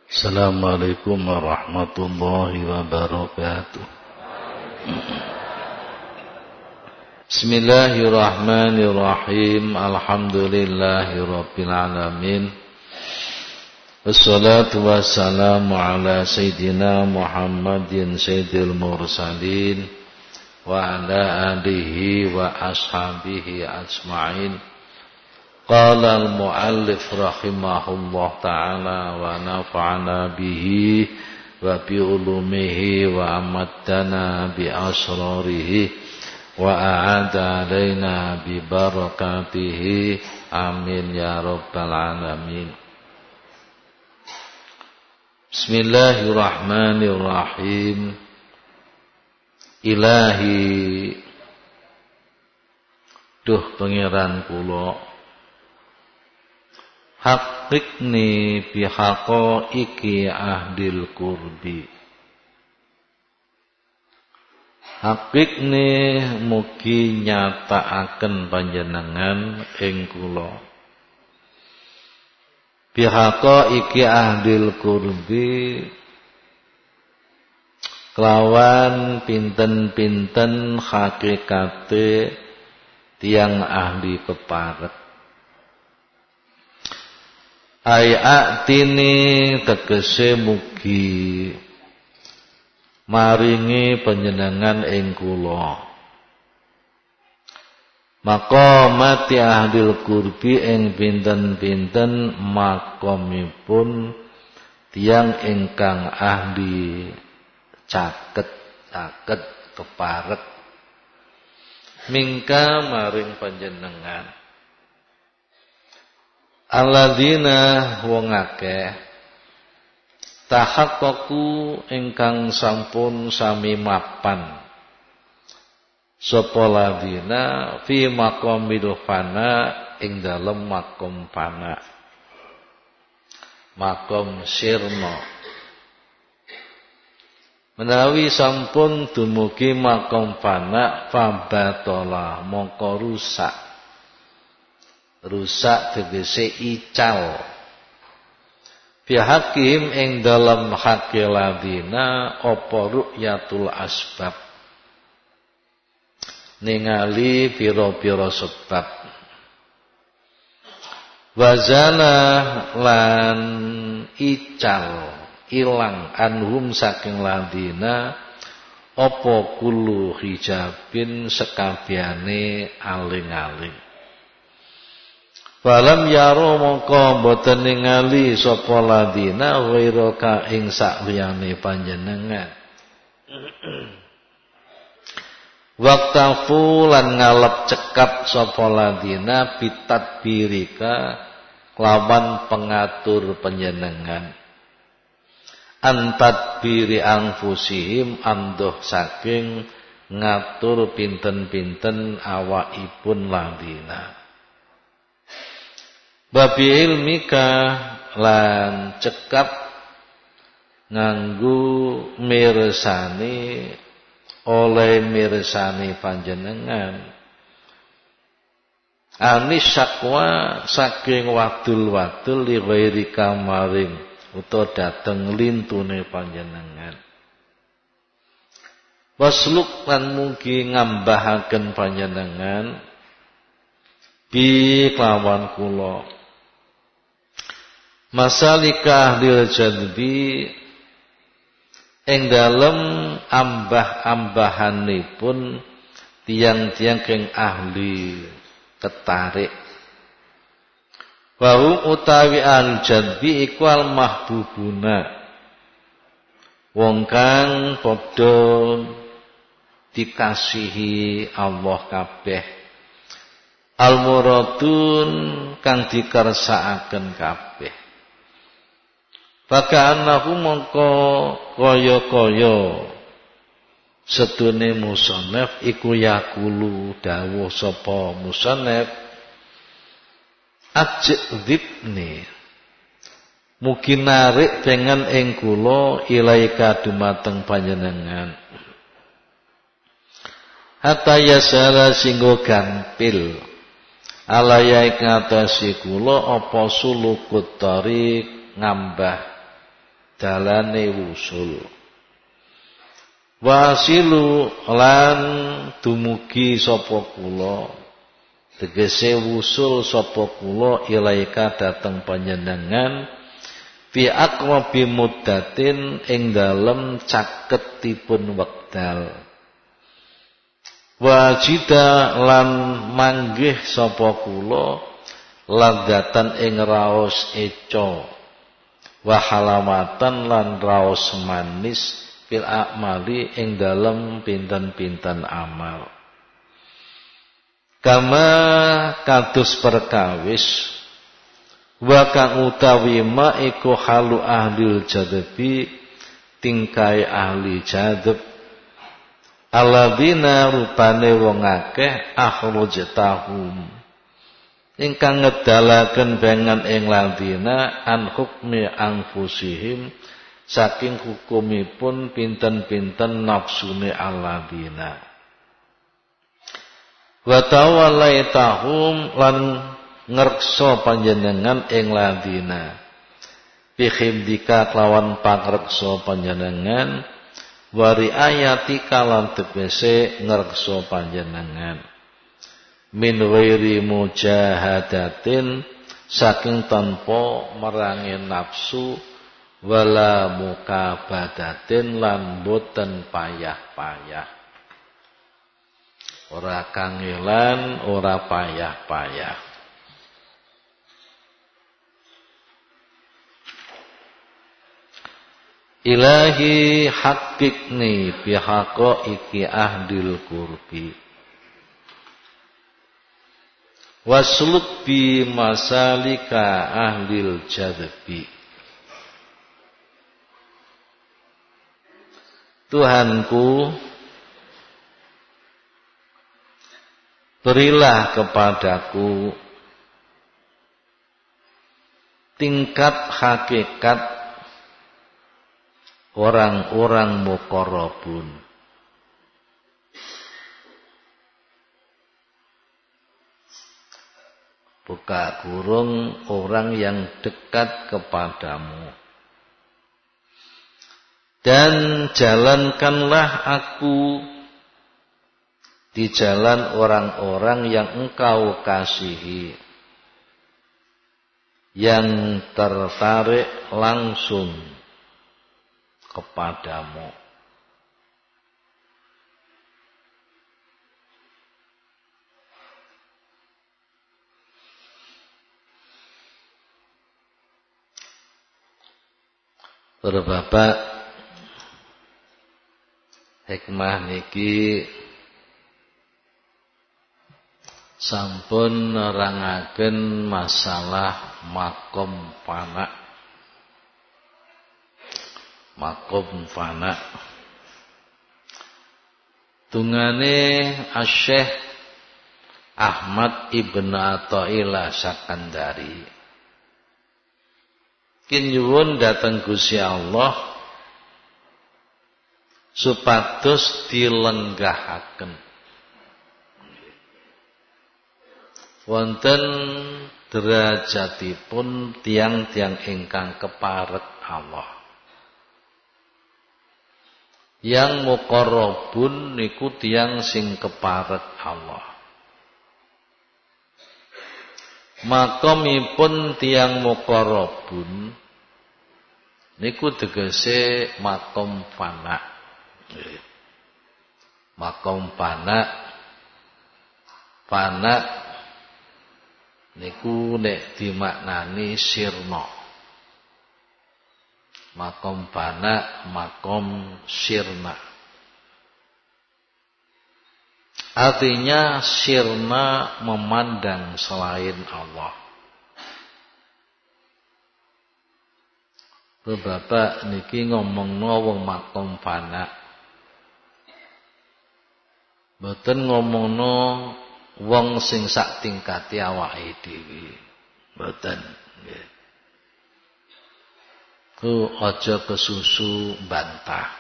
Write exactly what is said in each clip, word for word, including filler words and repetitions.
Assalamualaikum warahmatullahi wabarakatuh. Bismillahirrahmanirrahim. Alhamdulillahirabbil alamin. Wassalatu wassalamu ala sayyidina Muhammadin sayyidil mursalin wa ala alihi wa ashabihi ajma'in. Qala al-muallif rahimahullah ta'ala wa nafa'ana bihi wa bi ulumihi wa amaddana bi asrarihi wa a'ada alaina bi barakatihi amin ya rabbal alamin. Bismillahirrahmanirrahim. Ilahi duh pangeran kula hakikni bihaqo iki ahdil kurbi. Hakikni mugi nyataaken panjenengan ing kula bihaqo iki ahdil kurbi kelawan pinten-pinten hakikate tiang ahli peparek. Ayatini tegese mugi maringi panjenengan ing kula maqamati ahdil kurbi ing pinten-pinten makomipun tiang ingkang ahli caket-caket keparek mingka maring panjenengan alladzina wong akeh tahaqqaqu ingkang sampun sami mapan sapa ladina fi maqamil fana ing dalem makom fana makom sirna menawi sampun dumugi makom fana fabatola mongko rusak rusak tegese ical bihakim ing dalam hakil ladina apa ru'yatul asbab ningali pira-pira sebab wazana lan ical ilang anhum saking ladina apa kullu hijabin sekabehane aling-aling. Falam yaro mongko boten ningali sapa ladina ghairaka ing sakliyane panjenengan. Waqtafu lan ngalep cekap sapa ladina bitadbirika kelawan pengatur panjenengan. Antadbiri anfusihim anduh saking ngatur pinten-pinten awakipun ladina. Babi ilmika lan cekap nganggu mirsani oleh mirsani panjenengan anis syakwa saking wadul-wadul li ghairi kamaring utawa dateng lintune panjenengan wasluk lan mugi ngambahaken panjenengan bi kelawan kula masalika ahlil jadbi ing dalem ambah-ambahanipun tiang-tiang keng ahli ketarik wa utawi al jadbi iku al mahbubuna wong kang padha dikasihi Allah kabeh al muradun kang dikersakaken kabeh. Faka'annahu mongko kaya-kaya sedune musannaf iku yakulu dawuh sapa musannaf ajdzibni mugi narik dengan ing kula ilaika dumateng panjenengan hatta yasala singgo gampil alaya ing atase kula apa sulukut tarik ngambah dalane wusul. Wasilu lan dumugi sapa kula, tegese wusul sapa kula ilaika dateng panjenengan fi aqrabi muddatin ing dalem caketipun wekdal. Wajida lan manggih sapa kula ladzatan ing raos eco, wa halamatan lan raos manis fil a'mali ing dalem pinten-pinten amal. Kama kados perkawis wa kang utawi ma iku halu ahlil jadbi tingkai ahli jadb alladzina rupane wong akeh akhrajtahum ingkang ngedalaken bengan ing ladina an hukmi anfusihim saking hukumipun pinten-pinten nafsune alladzina wa tawallaitahum lan ngreksa panjenengan ing ladina bi khimdika kelawan pangreksa panjenengan wa riayatika lan tegese ngreksa panjenengan min ghairi mujahadatin saking tanpa merangi nafsu wala mukabadatin lan boten payah-payah, ora kangelan ora payah-payah. Ilahi hakikni bihaqo iki ahdil kurbi wasluk bi masalika ahlil jadbi. Tuhanku, berilah kepadaku tingkat hakikat orang-orang muqarrabun, buka kurung orang yang dekat kepadamu. Dan jalankanlah aku di jalan orang-orang yang engkau kasihi, yang tertarik langsung kepadamu. Bapak, hikmah niki sampun nerangaken masalah makom fana. Makom fana. Tungane Asy-Syaikh Ahmad Ibn Athaillah Sakandari. Kinyuwun dateng Gusti Allah supados dilenggahaken wonten derajatipun tiang-tiang ingkang keparek Allah. Yang muqarrabun niku tiang sing keparek Allah. Makomipun tiang muqarrabun niku tegese makom fana. Makom fana, fana niku nek dimaknani sirna. Makom fana, makom sirna. Artinya sirna memandang selain Allah. Bapak niki ngomongno wong makom fana. Mboten ngomongno wong sing sak tingkati awake dhewe. Mboten nggih. Ku aja kesusu bantah.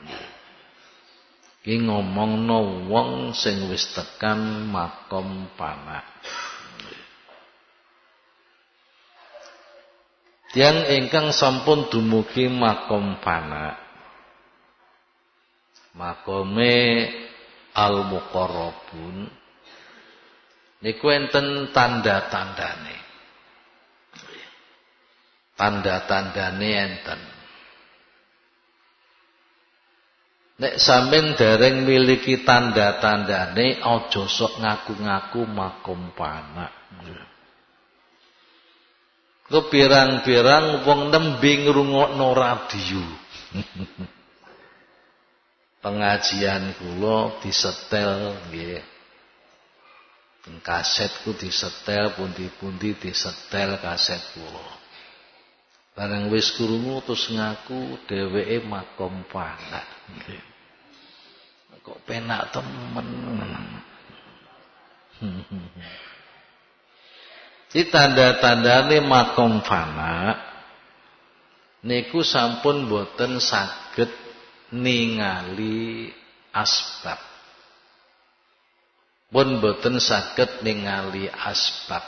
Ki ngomongno wong sing wis tekan makom fana. Tiyang ingkang sampun dumugi makom fana. Makome al-muqarrabun niku enten tanda-tandane. Tanda-tandane enten. Nek sampean dereng miliki tanda-tandane aja sok ngaku-ngaku makom fana. Kepirang-pirang wong nembe ngrungokno radio. Pengajian kula disetel nggih. Kasetku disetel, pundi-pundi disetel kaset kula. Bareng wis krungu terus ngaku dheweke makom fana. Nggih. Kok penak temen. Di tanda-tandane makom fana niku sampun boten saged ningali asbab. Pun boten saged ningali asbab.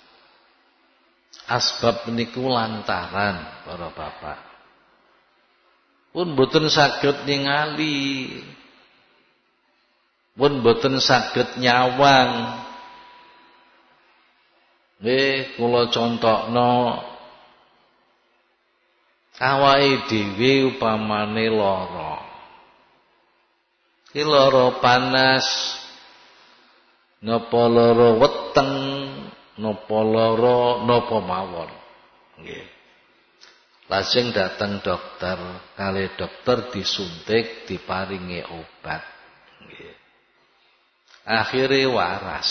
Asbab niku lantaran para bapak. Pun boten saged ningali. Pun boten saged nyawang. Nggih kula contokno awake dhewe upamane lara. Ki lara panas, napa lara weteng, napa lara napa mawon. Nggih. Lajeng dateng dokter, kalih dokter disuntik, diparingi obat. Nggih. Akhire waras.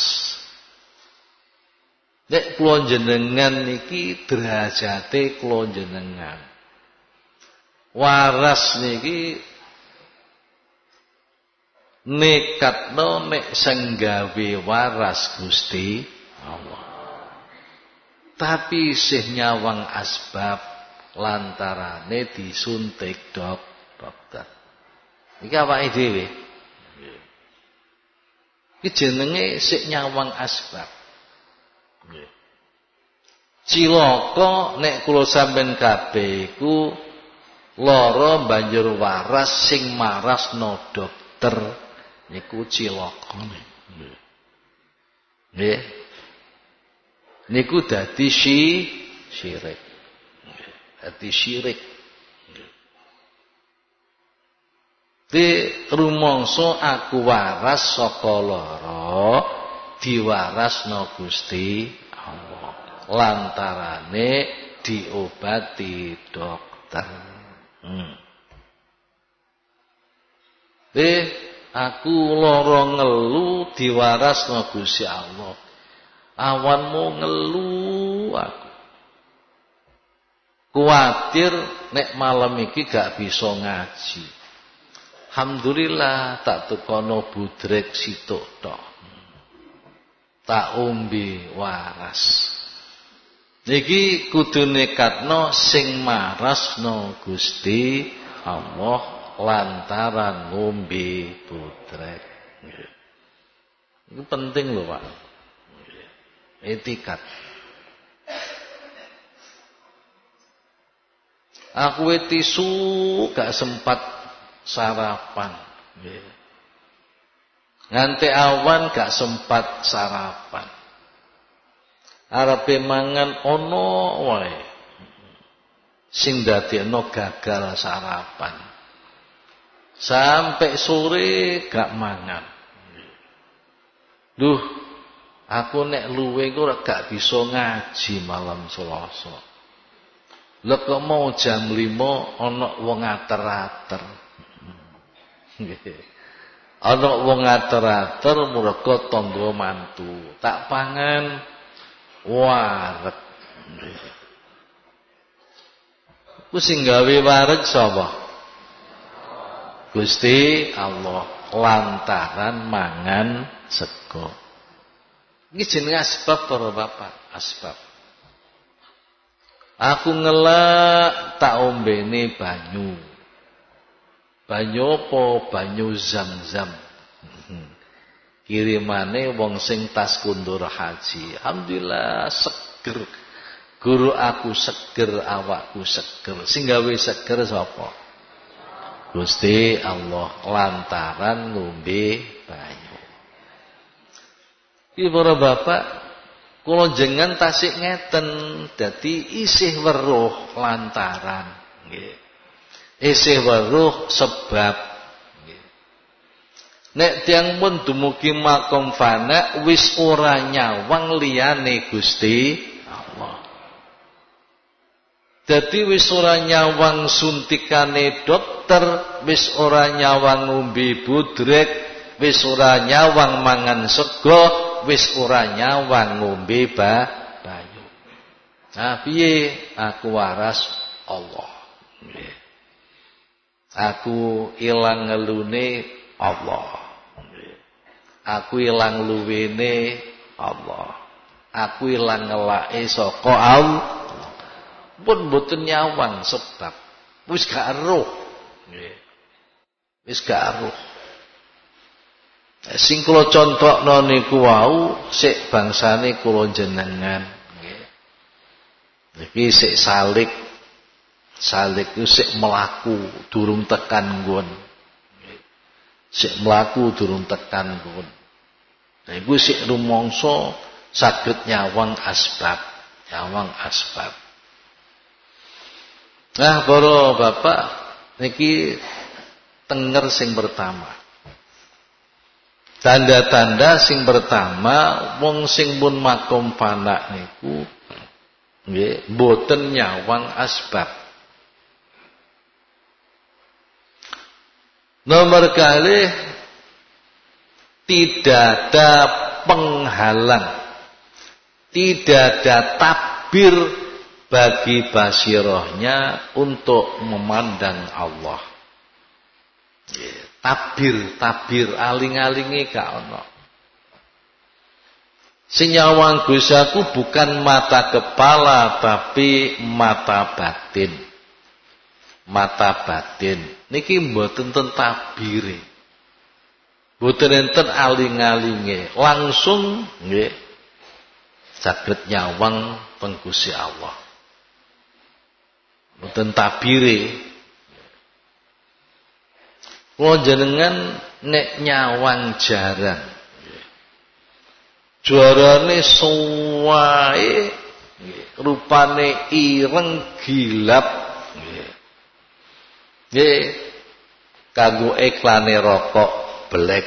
Nek kula jenengan niki derajate kula jenengan. Waras niki nekatno nek sing gawe waras Gusti Allah. Tapi isih nyawang asbab lantarane disuntik dok dokter. Iki awake dhewe. Iki jenenge sik nyawang asbab. Cilaka nek kula sampean kabeh iku lara banjur waras sing marasno dokter niku cilaka. Nggih. Niku dadi si syirik. Dadi syirik. Di rumangsa aku waras saka lara diwarasno Gusti Allah. Lantarane diobati dokter. Hmm. Eh, aku lara ngelu diwarasno Gusti Allah. Awanmu ngelu aku. Kuwatir nek malam iki gak bisa ngaji. Alhamdulillah tak tekono budrek situk tok. Tak umbi waras. Niki kudu nekatno sing marasno Gusti Allah lantaran ngombe budrek. Itu penting lho Pak. Etikat. Aku tisu gak sempat sarapan. Nganti awan gak sempat sarapan. Arepe mangan ana wae. Sing dadekno gagal sarapan. Sampai sore gak mangan. Duh, aku nek luwe kok gak bisa ngaji malam Selasa. Lha kok mau jam lima ana wong ater-ater. Nggih. Ana wong ater-ater merga tangga mantu. Tak pangan wareg. Ku sing gawe wareg sapa? Gusti Allah lantaran mangan sego. Iki jenenge asbab para bapak, asbab. Aku ngelak tak ombene banyu. Banyu apa? Banyu Zam-Zam. Kirimane wong sing tas kundur haji. Alhamdulillah seger. Guru aku seger, awakku seger. Sing gawe seger sapa? Gusti Allah lantaran ngombe banyu. Iki para bapak, kula jenengan tasik ngeten, dadi isih weruh lantaran nggih. Isih weruh sebab nggih. Nek tiyang pun dumugi makom fana wis ora nyawang liyane Gusti Allah. Dadi wis ora nyawang suntikane dokter, wis ora nyawang ngombe budrek, wis ora nyawang mangan sego, wis ora nyawang ngombe banyu. Nah piye aku waras Allah. Nggih. Aku ilang ngelune Allah. Nggih. Aku ilang luwene Allah. Aku ilang ngelake saka Allah. Pun mboten nyawang sebab wis gak eruh. Nggih. Wis gak eruh. Sing kula conthokno niku wau sik bangsane kula jenengan nggih. Niki sik salik. Salik ku sik mlaku durung tekan nggon. Nggih. Sik mlaku durung tekan nggon. Nah iku sik rumangsa saged nyawang asbab, nyawang asbab. Nah, para bapak niki tenger sing pertama. Tanda-tanda sing pertama wong sing pun makom fana niku nggih mboten nyawang asbab. Nomor kali tidak ada penghalang, tidak ada tabir bagi basirohnya untuk memandang Allah. Tabir, tabir aling-alinge gak ono. Sing nyawang Gusti aku bukan mata kepala tapi mata batin. Mata batin. Niki mboten ten tabire. Mboten enten aling-alinge, langsung nggih saged nyawang teng Gusti Allah. Mboten tabire. Kula jenengan nek nyawang jaran. Jarane suwae rupane ireng gilap nggih. Nggih kanggo iklane rokok blek.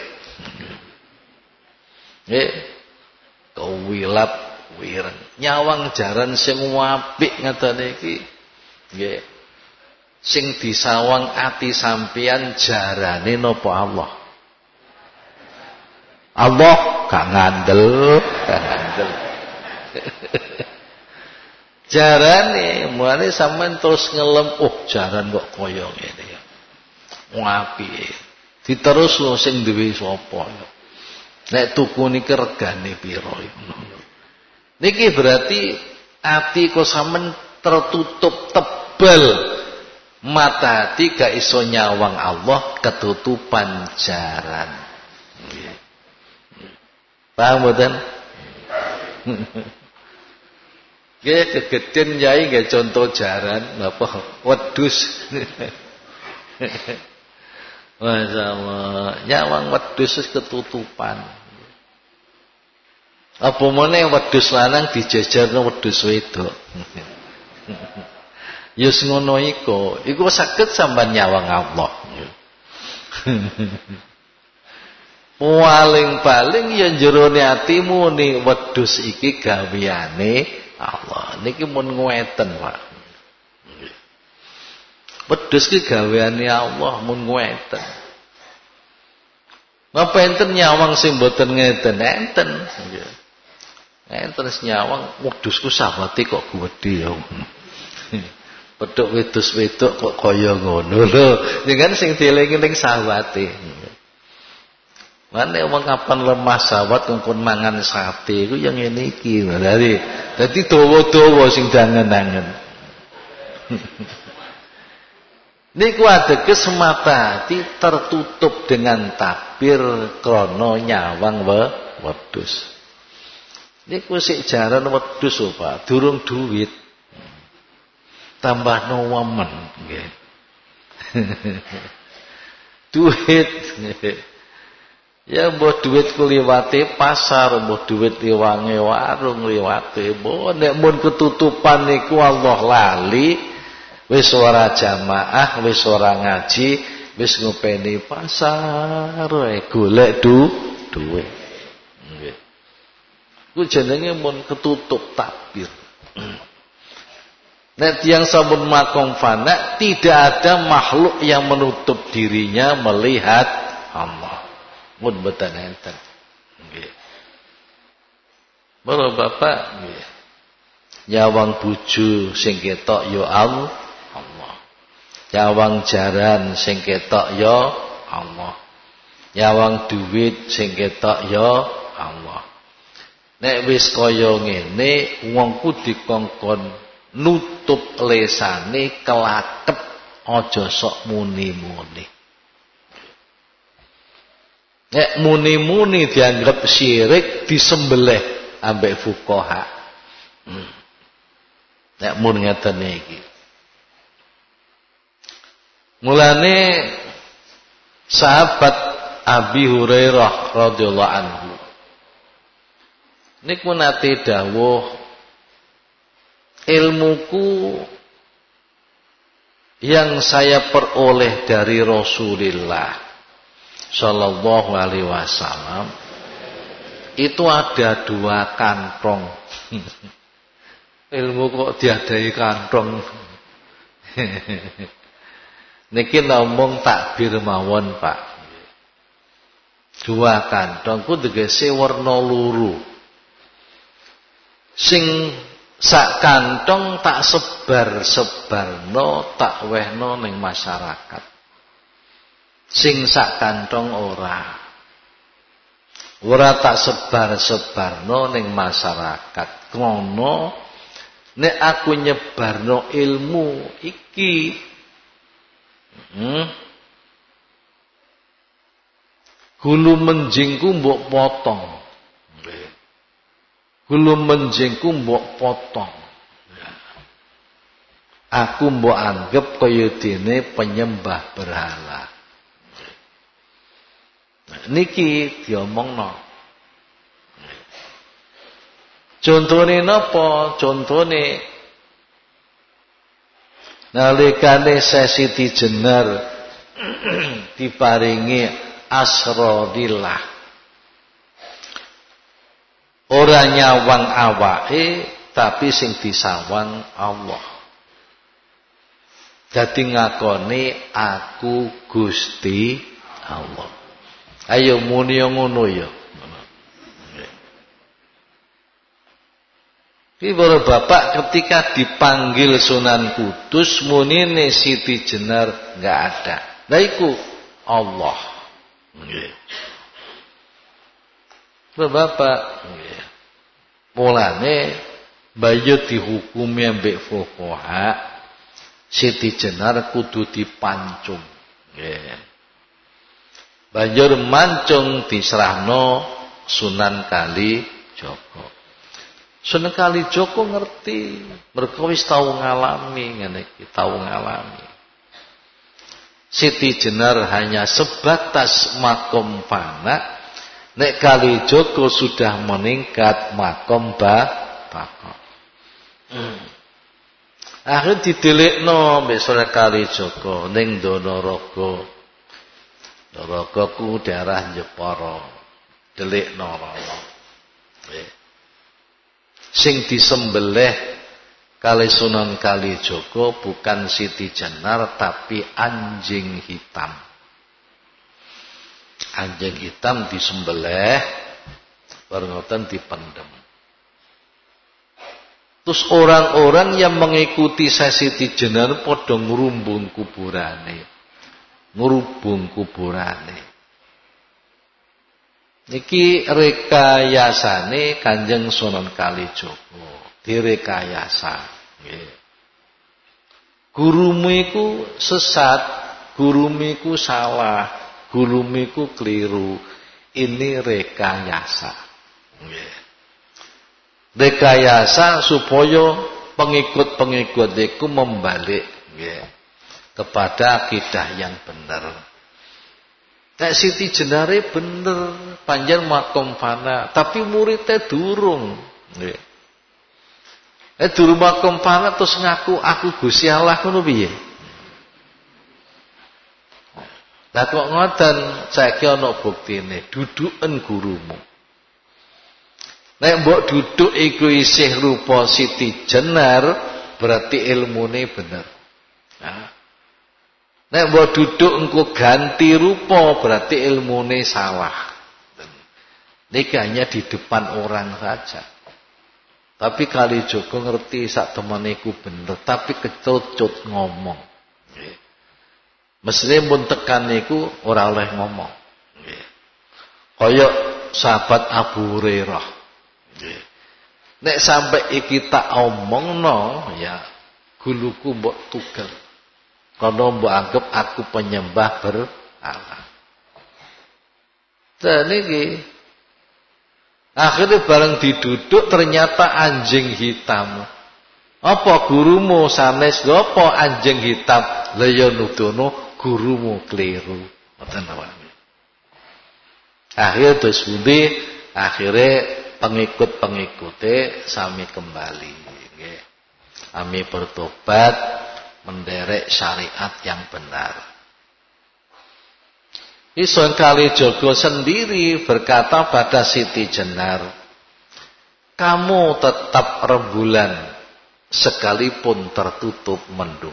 Nggih kewilap wireng. Nyawang jaran sing apik ngatane iki nggih. Sing disawang ati sampeyan jarane napa Allah? Allah gak ngandel, gak ngandel. Jarane mulane sampean terus ngelem, oh jaran kok kaya ngene ya. Apike. Diterus lho sing duwe sapa ya. Nek tuku niki regane pira iku. Niki berarti ati kok sampean tertutup tebal. Mata hati gak iso nyawang Allah, ketutupan jaran. Paham mboten? Nggih kegeden yai nggih contoh jaran napa wedhus. Masyaallah, nyawang wedhus ketutupan. Apa meneh wedhus lanang dijejerno wedhus wedok. Yus ngono iku, iku saged sampean nyawang Allah. Paling-paling ya jerone atimu ni wedhus iki gaweane Allah. Niki mun ngweten, Pak. Wedhus iki gaweane Allah mun ngweten. Napa enten nyawang sing mboten ngeten? Enten. Nggih. Enten nyawang wedhusku sahabate kok gedhe ya. Pedhok wedhus-wedok kok kaya ngono lho. Dengan sing dielingi ning sawate. Mane wong kapan lemah sawat ngkon mangan sate iku yang ngene iki. Dadi dadi dawa-dawa sing dangen-dangen. Niku ateges mata ati tertutup dengan tabir krana nyawang wedhus. Niku sik jaran wedhus lho Pak, durung duwit. tambahno wamen nggih. Duit. Ya mbok duit ku liwate pasar, mbok duit liwange warung liwate. Mbok nek mun ketutupan niku Allah lali, wis ora jamaah, wis ora ngaji, wis ngopeni pasar wae golek du duit. Nggih. Ku jenenge mun ketutup takbir. Nek tiyang sampun makom fana, tidak ada makhluk yang menutup dirinya melihat Allah. Mun mboten enten. Nggih. Para bapak nggih. Nyawang bojo sing ketok ya Allah. Nyawang jaran sing ketok ya Allah. Nyawang duit sing ketok ya Allah. Nek wis kaya ngene wong ku dikongkon nutup lesane kelakep aja sok muni-muni. Nek muni-muni dianggap syirik, disembelih ambek fuqaha. Hmm. Nek mun ngeten iki. Mulane sahabat Abi Hurairah radhiyallahu anhu niku nate dawuh, ilmuku yang saya peroleh dari Rasulullah Sallallahu alaihi wasallam itu ada dua kantong. Ilmu kok diadai kantong. Niki ngomong takbir mawon, Pak. Dua kantong ku tegese werna loro. Sing sak kantong tak sebar-sebarno, tak wehno ning masyarakat. Sing sak kantong ora. Ora tak sebar-sebarno ning masyarakat. Krono nek aku nyebarno ilmu iki hmm, hulu menjingku mbok potong. Hulu menjingku mbok potong. Aku mbok anggap kaya dene penyembah berhala. Niki diomongno. Contone napa? Contone nalikane Siti Jenar diparingi asradillah. Ora nyawang awake, tapi sing disawang Allah. Dadi ngakoni aku Gusti Allah. Ayo muni ngono ya. Iki para bapak ketika dipanggil Sunan Kudus munine Siti Jenar enggak ada. Lah iku Allah. Nggih. Bapak nggih. Mulane bayu dihukumi ambek fuqaha Siti Jenar kudu dipancung. Nggih. Banjur mancung diserahno Sunan Kalijaga. Sunan Kalijaga ngerti, mergo wis tau ngalami ngene iki, tau ngalami. Siti Jenar hanya sebatas makom fana, nek Kalijaga sudah meningkat makom baqa. Hmm. Akhir didelikno mbek Sunan Kalijaga ning Donorogo. Neraka-ku daerah Jepara, delik Narana. Sing disembelih kali Sunan Kalijaga bukan Siti Jenar tapi anjing hitam. Anjing hitam disembelih, barengoten dipendem. Terus orang-orang yang mengikuti Siti Jenar padha ngrumbung kuburane. Ngrubung kuburane. Niki rekayasane Kanjeng Sunan Kalijaga, direkayasa. Nggih. Gurumu iku sesat, gurumu iku salah, gurumu iku keliru. Ini rekayasa. Nggih. Rekayasa supaya pengikut-pengikut itu membalik ya, kepada akidah yang benar. Nek Siti Jenare bener, panjen makom fana, tapi muridnya durung. Nggih. Eh durung makom fana terus ngaku aku Gusti Allah ngono piye? Lah kok ngoten, saiki ana buktine, duduken gurumu. Nek mbok duduk iku isih rupa Siti Jenar, berarti ilmune bener. Nah, nek mbok duduk engko ganti rupa berarti ilmune salah. Niki hanya di depan orang saja. Tapi kali Joko ngerti sak temene iku bener, tapi kecucut ngomong. Nggih. Mesine mun tekan niku ora oleh ngomong. Nggih. Kaya sahabat Abu Hurairah. Nggih. Nek sampai iki tak omongno ya guluku mbok tugel. Kono mbok anggap aku penyembah berhala. Dan ini akhirnya bareng diduduk ternyata anjing hitam. Apa gurumu sanes apa anjing hitam? Lah ya nuduno gurumu keliru. Ngoten awake. Akhir terus pundi? Akhirnya pengikut-pengikute sami kembali nggih. Sami bertobat menderek syariat yang benar. Isun Kalijogo sendiri berkata pada Siti Jenar, kamu tetap rembulan sekalipun tertutup mendung.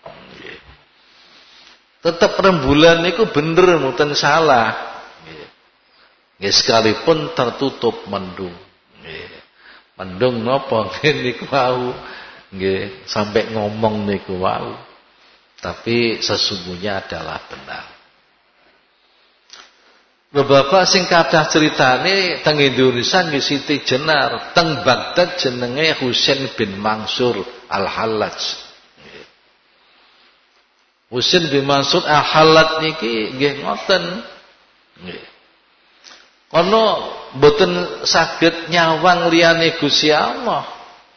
Tetap rembulan itu bener mboten salah. Nggih sekalipun tertutup mendung. Nggih. Mendung napa niku wau. Nggih, sampai ngomong niku wau. Tapi sesungguhnya adalah benar. Beberapa sing kathah critane teng Indonesia nggih Siti Jenar, teng Baghdad jenenge Husain bin Mansur Al-Hallaj. Husain bin Mansur Al-Hallaj niki nggih ngoten. Nggih. Kono mboten saged nyawang liyane Gusti Allah.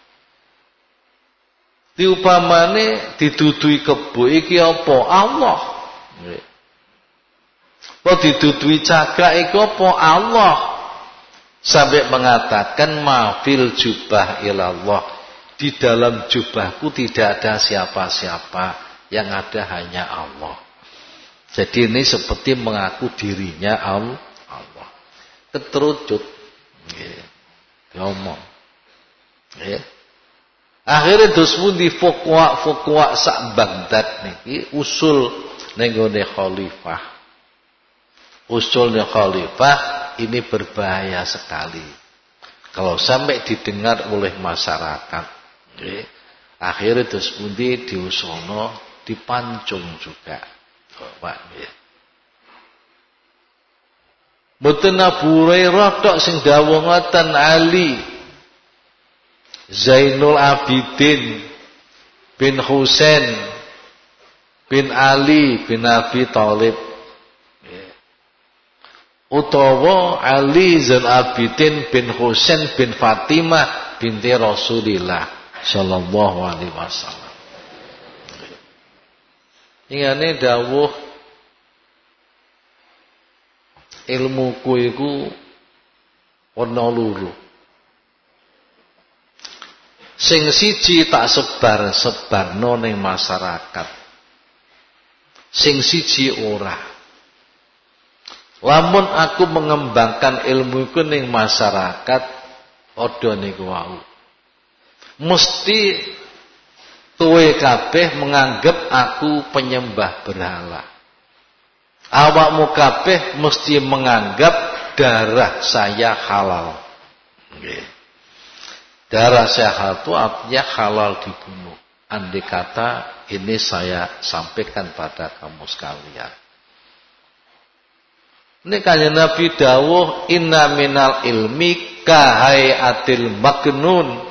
Diupamane didudui kebo iki apa? Allah. Nggih. Kok didudui cagak iki apa? Allah. Sampai mengatakan mafil jubah ilallah. Di dalam jubahku tidak ada siapa-siapa, yang ada hanya Allah. Jadi ini seperti mengaku dirinya Allah. Keterucut. Nggih. Ngomong. Nggih. Akhirnya terus pun di fokwa-fokwa sak Baghdad niki usul nenggone khalifah. Usulnya khalifah ini berbahaya sekali. Kalau sampai didengar oleh masyarakat. Okay. Akhirnya terus pun di diusono dipancung juga. Pak nggih. Mboten Abu Hurairah tok sing dawuh ngoten Ali Zainul Abidin bin Husain bin Ali bin Abi Thalib utawa Ali Zainul Abidin bin Husain bin Fatimah binti Rasulillah sallallahu alaihi wasallam. Ingane dawuh ilmuku iku ana loro. Sing siji tak sebar sebarno ning masyarakat. Sing siji ora. Lamun aku mengembangkan ilmu iku ning masyarakat padha niku wau. Mesti tuwe kabeh menganggap aku penyembah berhala. Awakmu kabeh mesti menganggap darah saya halal. Nggih. Darah saya halal itu artinya halal dibunuh. Andai kata ini saya sampaikan pada kamu sekalian. Ini kanjeng Nabi dawuh inna minal ilmi kahayatil maknun.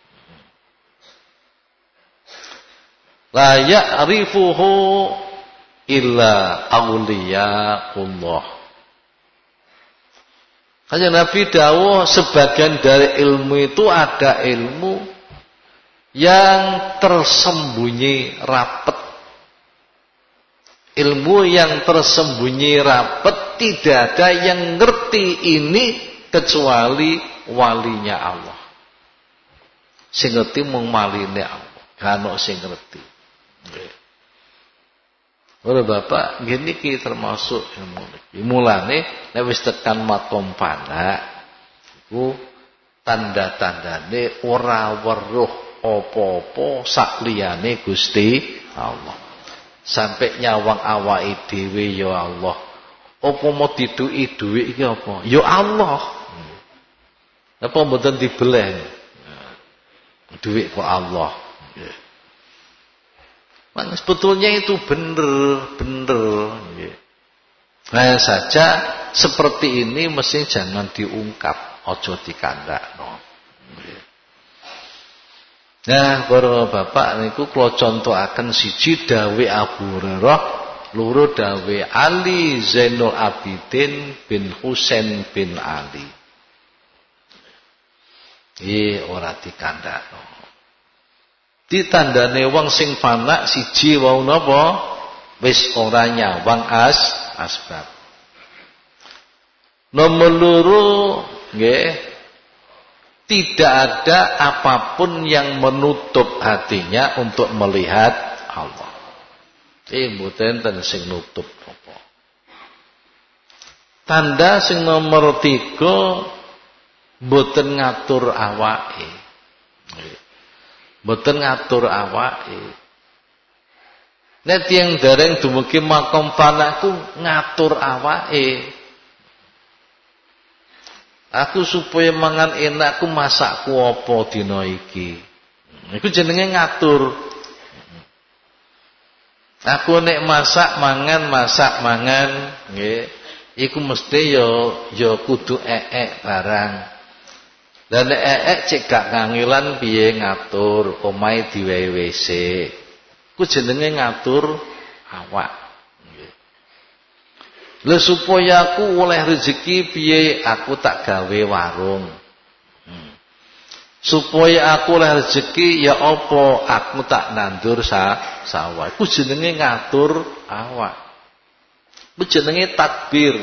La ya'rifuhu illa awliyaullah. Kanjeng Nabi dawuh sebagian dari ilmu itu ada ilmu yang tersembunyi rapet. Ilmu yang tersembunyi rapet, tidak ada yang ngerti ini kecuali walinya Allah. Sing ngerti mung waline Allah, gak ono sing ngerti. Nggih. Ora Bapak, ngene iki termasuk ilmu niki. Mulane nek wis tekan makom fana iku tanda-tandane ora weruh apa-apa sak liyane Gusti Allah. Sampai nyawang awake dhewe ya Allah. Apa mau diduki dhuwit iki apa? Ya Allah. Apa mboten dibeleh? Dhuwit kok Allah. Nah, sebetulnya itu bener, bener. Nah saja seperti ini mesti jangan diungkap, ojo dikandakno. Nah, para bapak niku kula contohaken siji dawe Abu Hurairah, loro dawe Ali Zainul Abidin bin Husain bin Ali. Iki ora dikandakno. Ditandane wong sing fana siji wau napa? Wis ora nyawang as asbab. Nomor loro nggih, tidak ada apapun yang menutup hatinya untuk melihat Allah. Eh mboten ten sing nutup apa. Tanda sing nomor tiga, mboten ngatur awake. Mboten ngatur awake. Nek tiyang dereng dumugi makom fana ku ngatur awake. Aku supaya mangan enak, aku masakku apa dina iki. Iku jenenge ngatur. Aku nek masak mangan, masak mangan, nggih. Iku mesti ya ya kudu eek barang. Lah nek eek cek gak kangelan piye ngatur, omahe diwehi W C. Ku jenenge ngatur awak. Lha supaya aku oleh rezeki piye, aku tak gawe warung. Hmm. Supaya aku oleh rezeki ya apa, aku tak nandur sa sawah. Iku jenenge ngatur awak. Iku jenenge tadbir.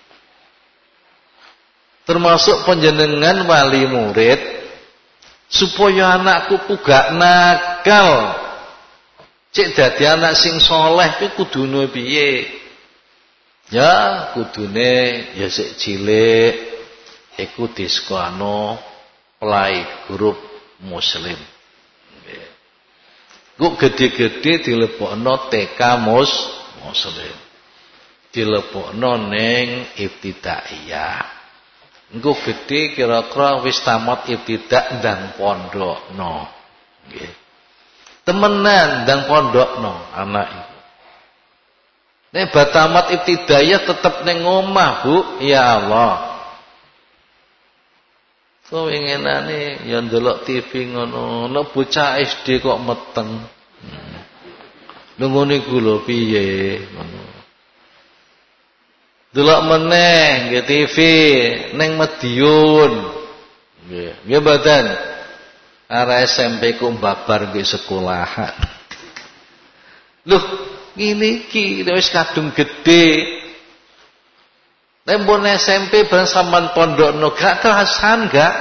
Termasuk panjenengan wali murid supaya anakku ku gak nakal. Cek dadi anak sing soleh iku kudune piye? Ya kudune ya sik cilik iku disekono play grup muslim. Nggih. Kok gede-gede dilebokno T K mus muslim. Dilebokno ning ibtidaiyah. Engko gede kira-kira wis tamat ibtidak ndang pondokno. Nggih. Temenan ndang pondokno anak iku. Nek batamat ibtidaiyah tetep ning omah, Bu. Ya Allah. Kok winginane ya ndelok T V ngono, nek bocah S D kok meteng. Lho ngono iku lho piye ngono. Delok meneh nggih T V ning Madiun. Nggih, nggih mboten. Arek S M P ku babar nggih sekolahan. Loh, ngene iki wis kadung gedhe. Nek mbon S M P bareng sampean pondokno gak kerasan gak?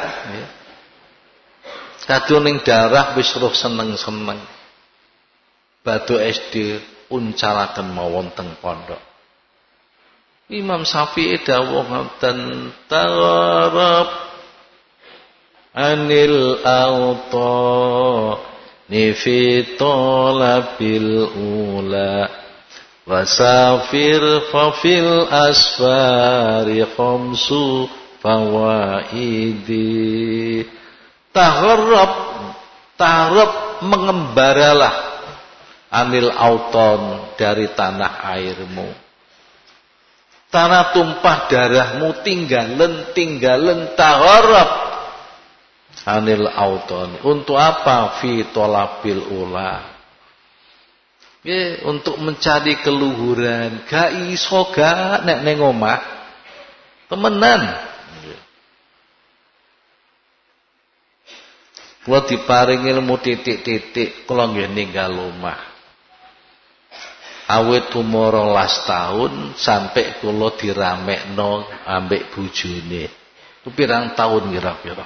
Kadung ning darah wis roh seneng-seneng. Batu S D uncalaken mawon teng pondok. Imam Syafi'i dawuh ngoten, "Tarab anil auta nifi talabil ula wasafir fafil asfari khamsu fawaidi." Taharab, taharab mengembaralah anil auton dari tanah airmu. Tanah tumpah darahmu tinggalen tinggalen taharab anil auton. Untuk apa? Fi talabil ula. Nggih, untuk mencari keluhuran. Gak iso gak nek ning omah. Temenan. Kula diparingi ilmu titik-titik, kula nggih ninggal omah. Awit umur rolas tahun sampai kula diramekno ambek bojone. Ku pirang tahun kira-kira.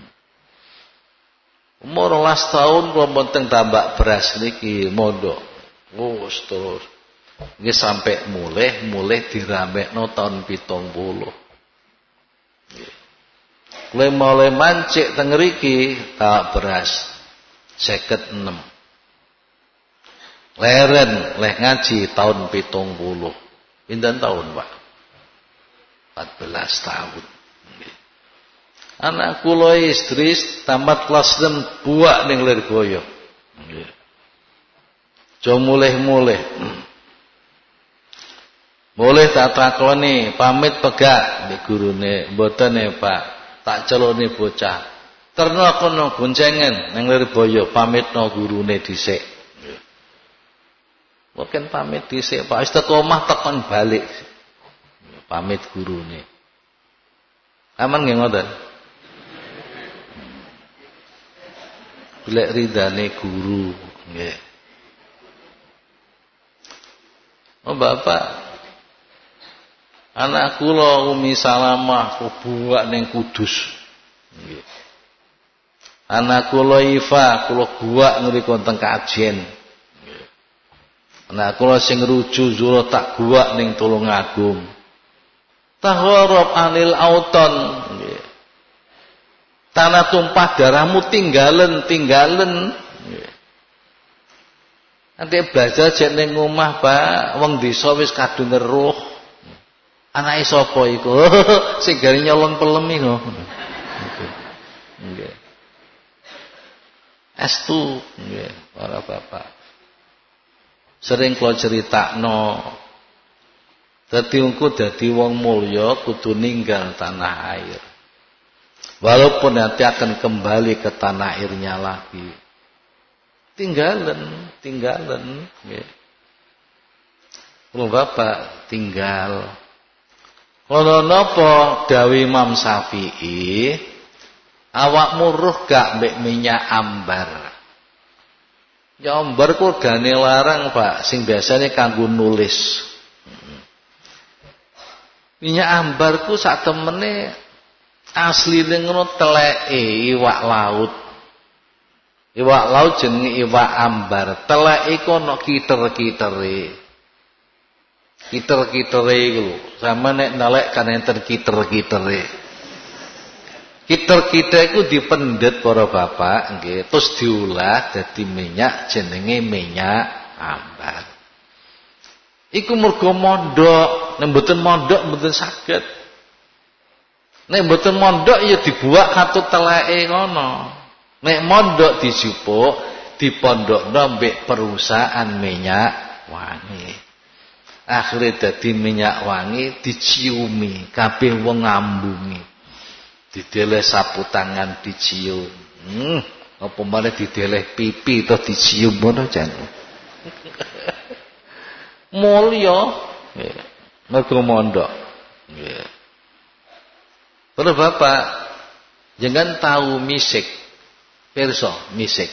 Umur rolas tahun kula penting tambak beras niki mondok. Wus terus. Nggih sampai mulih, mulih diramekno tahun pitung puluh. Nggih. Kula mulai mancik teng mriki tambak beras seket enam. Leren leh ngaji tahun pitung puluh. Pinten tahun, Pak? empat belas tahun. Anak kula istri tamat kelas enam buak ning Lirboyo. Nggih. Jo mulih-mulih. Mulih tak takoni, pamit pegak mbek gurune, mboten e, Pak. Tak celone bocah. Terno kono goncengen ning Lirboyo pamitno gurune dhisik. Nggih. Mungkin pamit dhisik, Pak. Wis teko omah tekon balik. Pamit gurune. Aman nggih ngoten? Golek ridane guru, nggih. Oh Bapak, anak kula Umi Salamah kubuak ning Kudus. Nggih. Anak kula Iva kula buak ngriko teng Kajen. Nggih. Anak kula sing ruju Zuro tak buak ning Tulungagung. Tahwarab anil auton, nggih. Tanah tumpah darahmu tinggalen, tinggalen. Nanti belajar jek ning omah, Pak, wong desa wis kadung ngeruh. Anake sapa iku? Sing gari nyolong pelem iku. Nggih. Astu, nggih, para bapak. Sering kula critakno. Dadi engko dadi wong mulya kudu ninggal tanah air. Walaupun nanti akan kembali ke tanah airnya lagi. Tinggalan, tinggalan. Kalau Bapak tinggal. Kalau napa dawuh Imam Syafi'i, awakmu roh gak mbek minyak ambar. Ya ambar ku gane larang, Pak, sing biasanya kanggo nulis. Minyak ambar ku sak temene asline ngono teleke iwak laut. Iwak laut jenenge iwak ambar. Teleke kono kiter-kitere. Kiter-kitere iku lho. Sama nek nelek kan enten kiter-kitere. Kiter-kitere iku dipendet para bapak nggih, terus diolah dadi minyak jenenge minyak ambar. Iku mergo mondok, nek mboten mondok mboten saged. Nek mboten mondok ya dibuak katut teleke ngono. Nek mondok dijupuk, dipondokno mbek perusahaan minyak wangi. Akhire dadi minyak wangi diciumi, kabeh wong ngambungi. Dideleh sapu tangan dicium. Hmm, apa meneh dideleh pipi to dicium ngono jan. Mulya nggih. Mergo mondok. Nggih. Para bapak, jangan tahu misik. Pirsa, misik.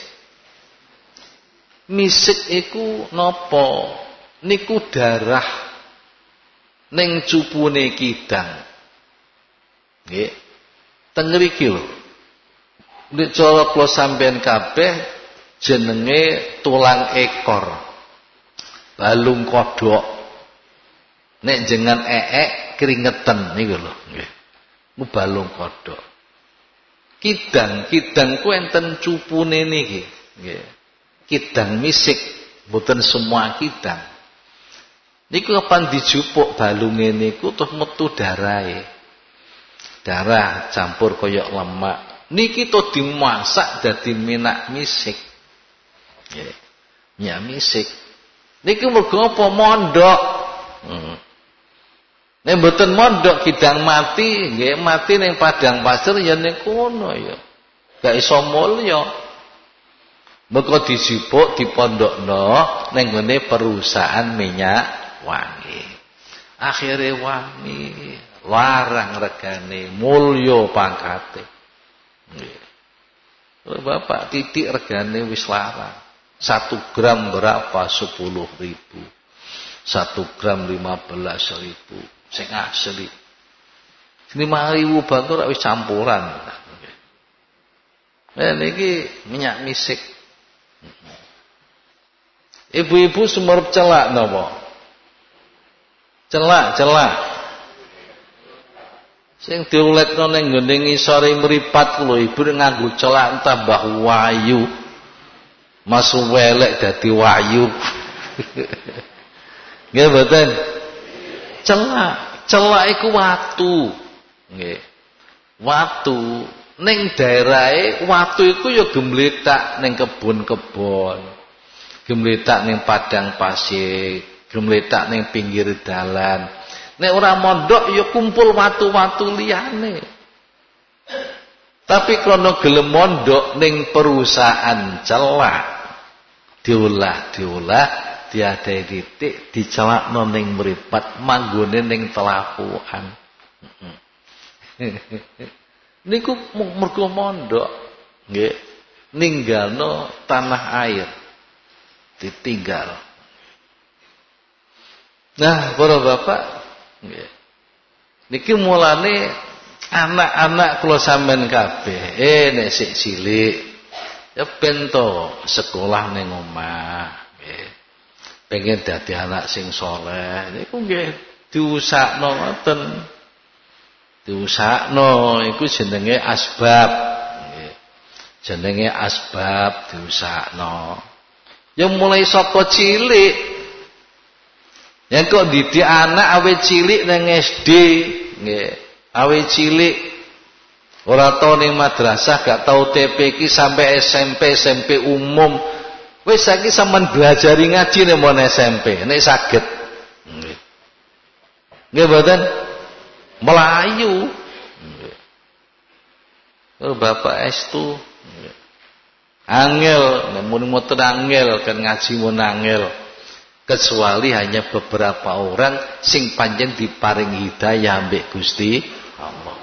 Misik iku napa? Niku darah ning cupune kidang. Nggih. Teng mriki lho. Nek cara kula sampeyan kabeh jenenge tulang ekor. Balung kodhok. Nek jenengan eek keringetan niku lho, nggih. Ku balung kodhok. Kidang, kidang ku enten cupune niki, nggih. Kidang misik, mboten semua kidang. Niku kapan dijupuk balunge niku terus metu darahe. Darah campur kaya lemak. Niki to dimasak dadi minyak misik. Nggih. Minyak misik. Niki mergo apa mondok. Hmm. Nek mboten mondok kidang mati, nggih mati ning padang pasir ya ning kono ya. Gak iso mulya. Mergo dijupuk dipondokno ning gone perusahaan minyak wangi. Akhire wangi, larang regane, mulya pangkate. Nggih. Bapak titik regane wis larang. Satu gram berapa? Sepuluh ribu. Satu gram lima belas ribu. Sing asli. Lima ribu batu wis campuran. Nah niki minyak misik. Ibu-ibu sumerep celak napa? Celak, celak. Sing diuletno ning nggone ngisore mripat lho ibu nganggo celak tambah wayu. Masuk welek dadi wayu. Nggih mboten? Celak, celak iku watu. Nggih. Watu ning daerahe watu iku ya gemletak ning kebon-kebon. Gemletak ning padang pasir, gemletak ning pinggir dalan. Nek ora mondok ya kumpul watu-watu liyane. Tapi krana gelem mondok ning perusahaan celak, diolah, diolah, diadahi titik, dicelakno ning mripat, manggone ning telapuhan. Niku mergo mondok, nggih, ninggalno tanah air. Ditinggal. Nah, para bapak, nggih. Niki mulane anak-anak kula sampean kabeh, eh nek sik cilik ya ben to sekolah ning omah, nggih. Pengen dadi anak sing saleh, niku nggih diusakno ngoten. Diusakno iku jenenge asbab, nggih. Jenenge asbab diusakno. Ya mulai saka cilik. Yang kok didik anak awe cilik nang S D, nggih. Awe cilik ora tau ning madrasah, gak tau T P ki sampai S M P, S M P umum. Wis saiki sampean belajari ngaji ning mon S M P, nek saged. Nggih. Nggih mboten? Melayu. Nggih. Oh Bapak estu. Nggih. Angel, mun moten angel kan ngaji mun angel. Kecuali hanya beberapa orang sing panjen diparing hidayah ambek Gusti Allah.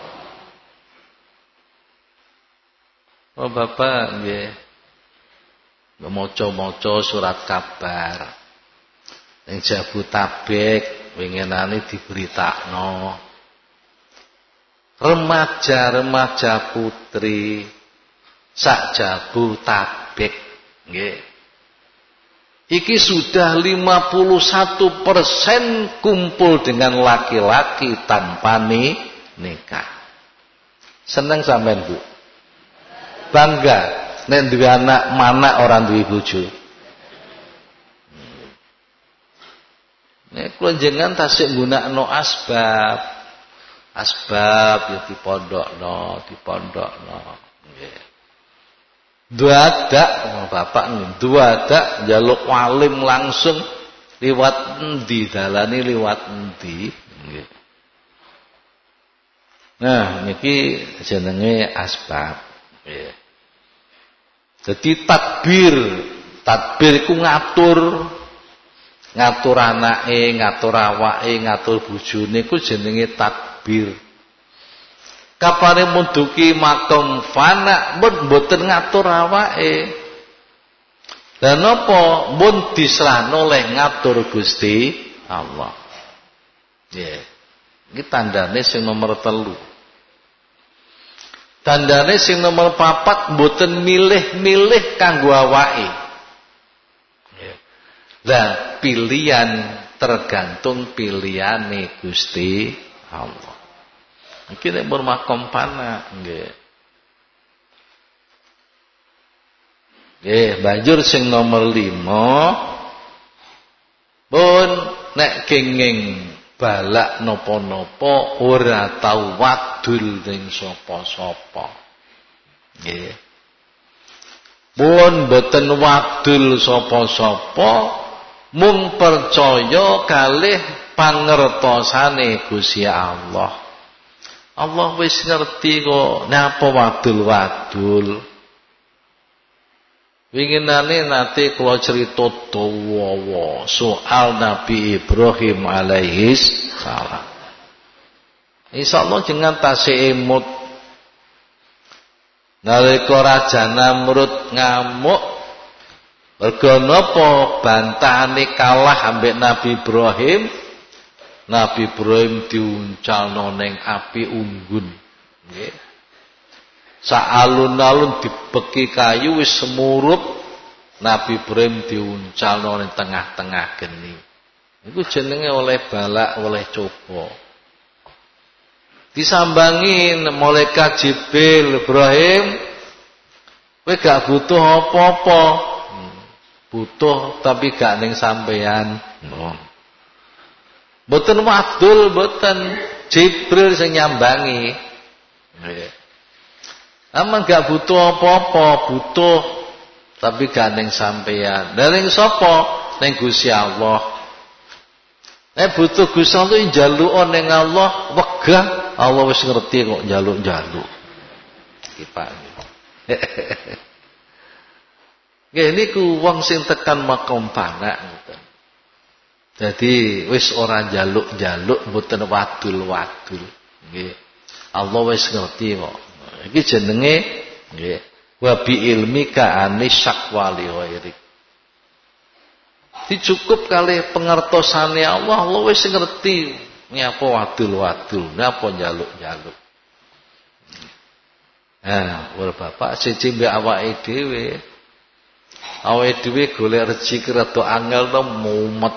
Oh Bapak nggih. Maca-maca surat kabar. Ning Jabotabek winginane diberitakno. Remaja-remaja putri sak Jabotabek nggih. Iki sudah lima puluh satu persen kumpul dengan laki-laki tanpa nikah. Seneng sampean Bu? Bangga nek duwe anak mana orang duwe bojo. Nek kula jenengan tasik nggunakno asbab. Asbab ya dipondokno, dipondokno nggih. Duadak bapak duadak njaluk walim langsung liwat endi dalane liwat endi nggih. Nah niki jenenge asbab nggih. Jadi tadbir, tadbir iku ngatur ngatur anake, ngatur awake, ngatur bojone iku jenenge tadbir. Kapane munduki makom fana mun mboten ngatur awake. Lah napa mun diserahno oleh ngatur Gusti Allah. Nggih. Iki tandane sing nomor telu. Tandane sing nomor papat mboten milih-milih kanggo awake. Nggih. Lah pilihan tergantung pilihane Gusti Allah. Iki nek bermakom pana nggih. Nggih, banjur sing nomor lima pun nek kenging balak napa-napa ora tau wadul ning sapa-sapa. Nggih. Pun boten wadul sapa-sapa mung percaya kalih pangertosane Gusti Allah. Allah wis ngerti kok napa wadul-wadul. Winginane nate kula crita dawa soal Nabi Ibrahim alaihi salam. Insyaallah jenengan tasih emut. Nalika Raja Namrud ngamuk merga napa bantahane kalah ambek Nabi Ibrahim. Nabi Ibrahim diuncalno ning api unggun. Nggih. Sak alun-alun dibeki kayu wis semurup, Nabi Ibrahim diuncalno ning tengah-tengah geni. Iku jenenge oleh balak, oleh coba. Disambangi malaikat Jibril, Ibrahim, kowe gak butuh apa-apa. Butuh tapi gak ning sampean. No. Mboten wadul, mboten Jibril sing nyambangi. Nggih. Aman gak butuh apa-apa, butuh tapi gak ning sampean. Lah ning sapa? Ning Gusti Allah. Nek butuh Gusti Allah njaluk ning Allah, wegah Allah wis ngerti kok njaluk-njaluk. Iki Pak. Nggih niku wong sing tekan makom panak ngoten. Dadi wis ora njaluk-njaluk mboten wadul-wadul. Nggih. Allah wis ngerti kok. Iki jenenge nggih wa bi ilmika anisyak wali ghairi. Dicukup kali pengertosane Allah, Allah wis ngerti nyapa wadul-wadul, nyapa njaluk-njaluk. Nah, wal bapak siji mbek awake dhewe. Awake dhewe golek rezeki rada angel to mumet.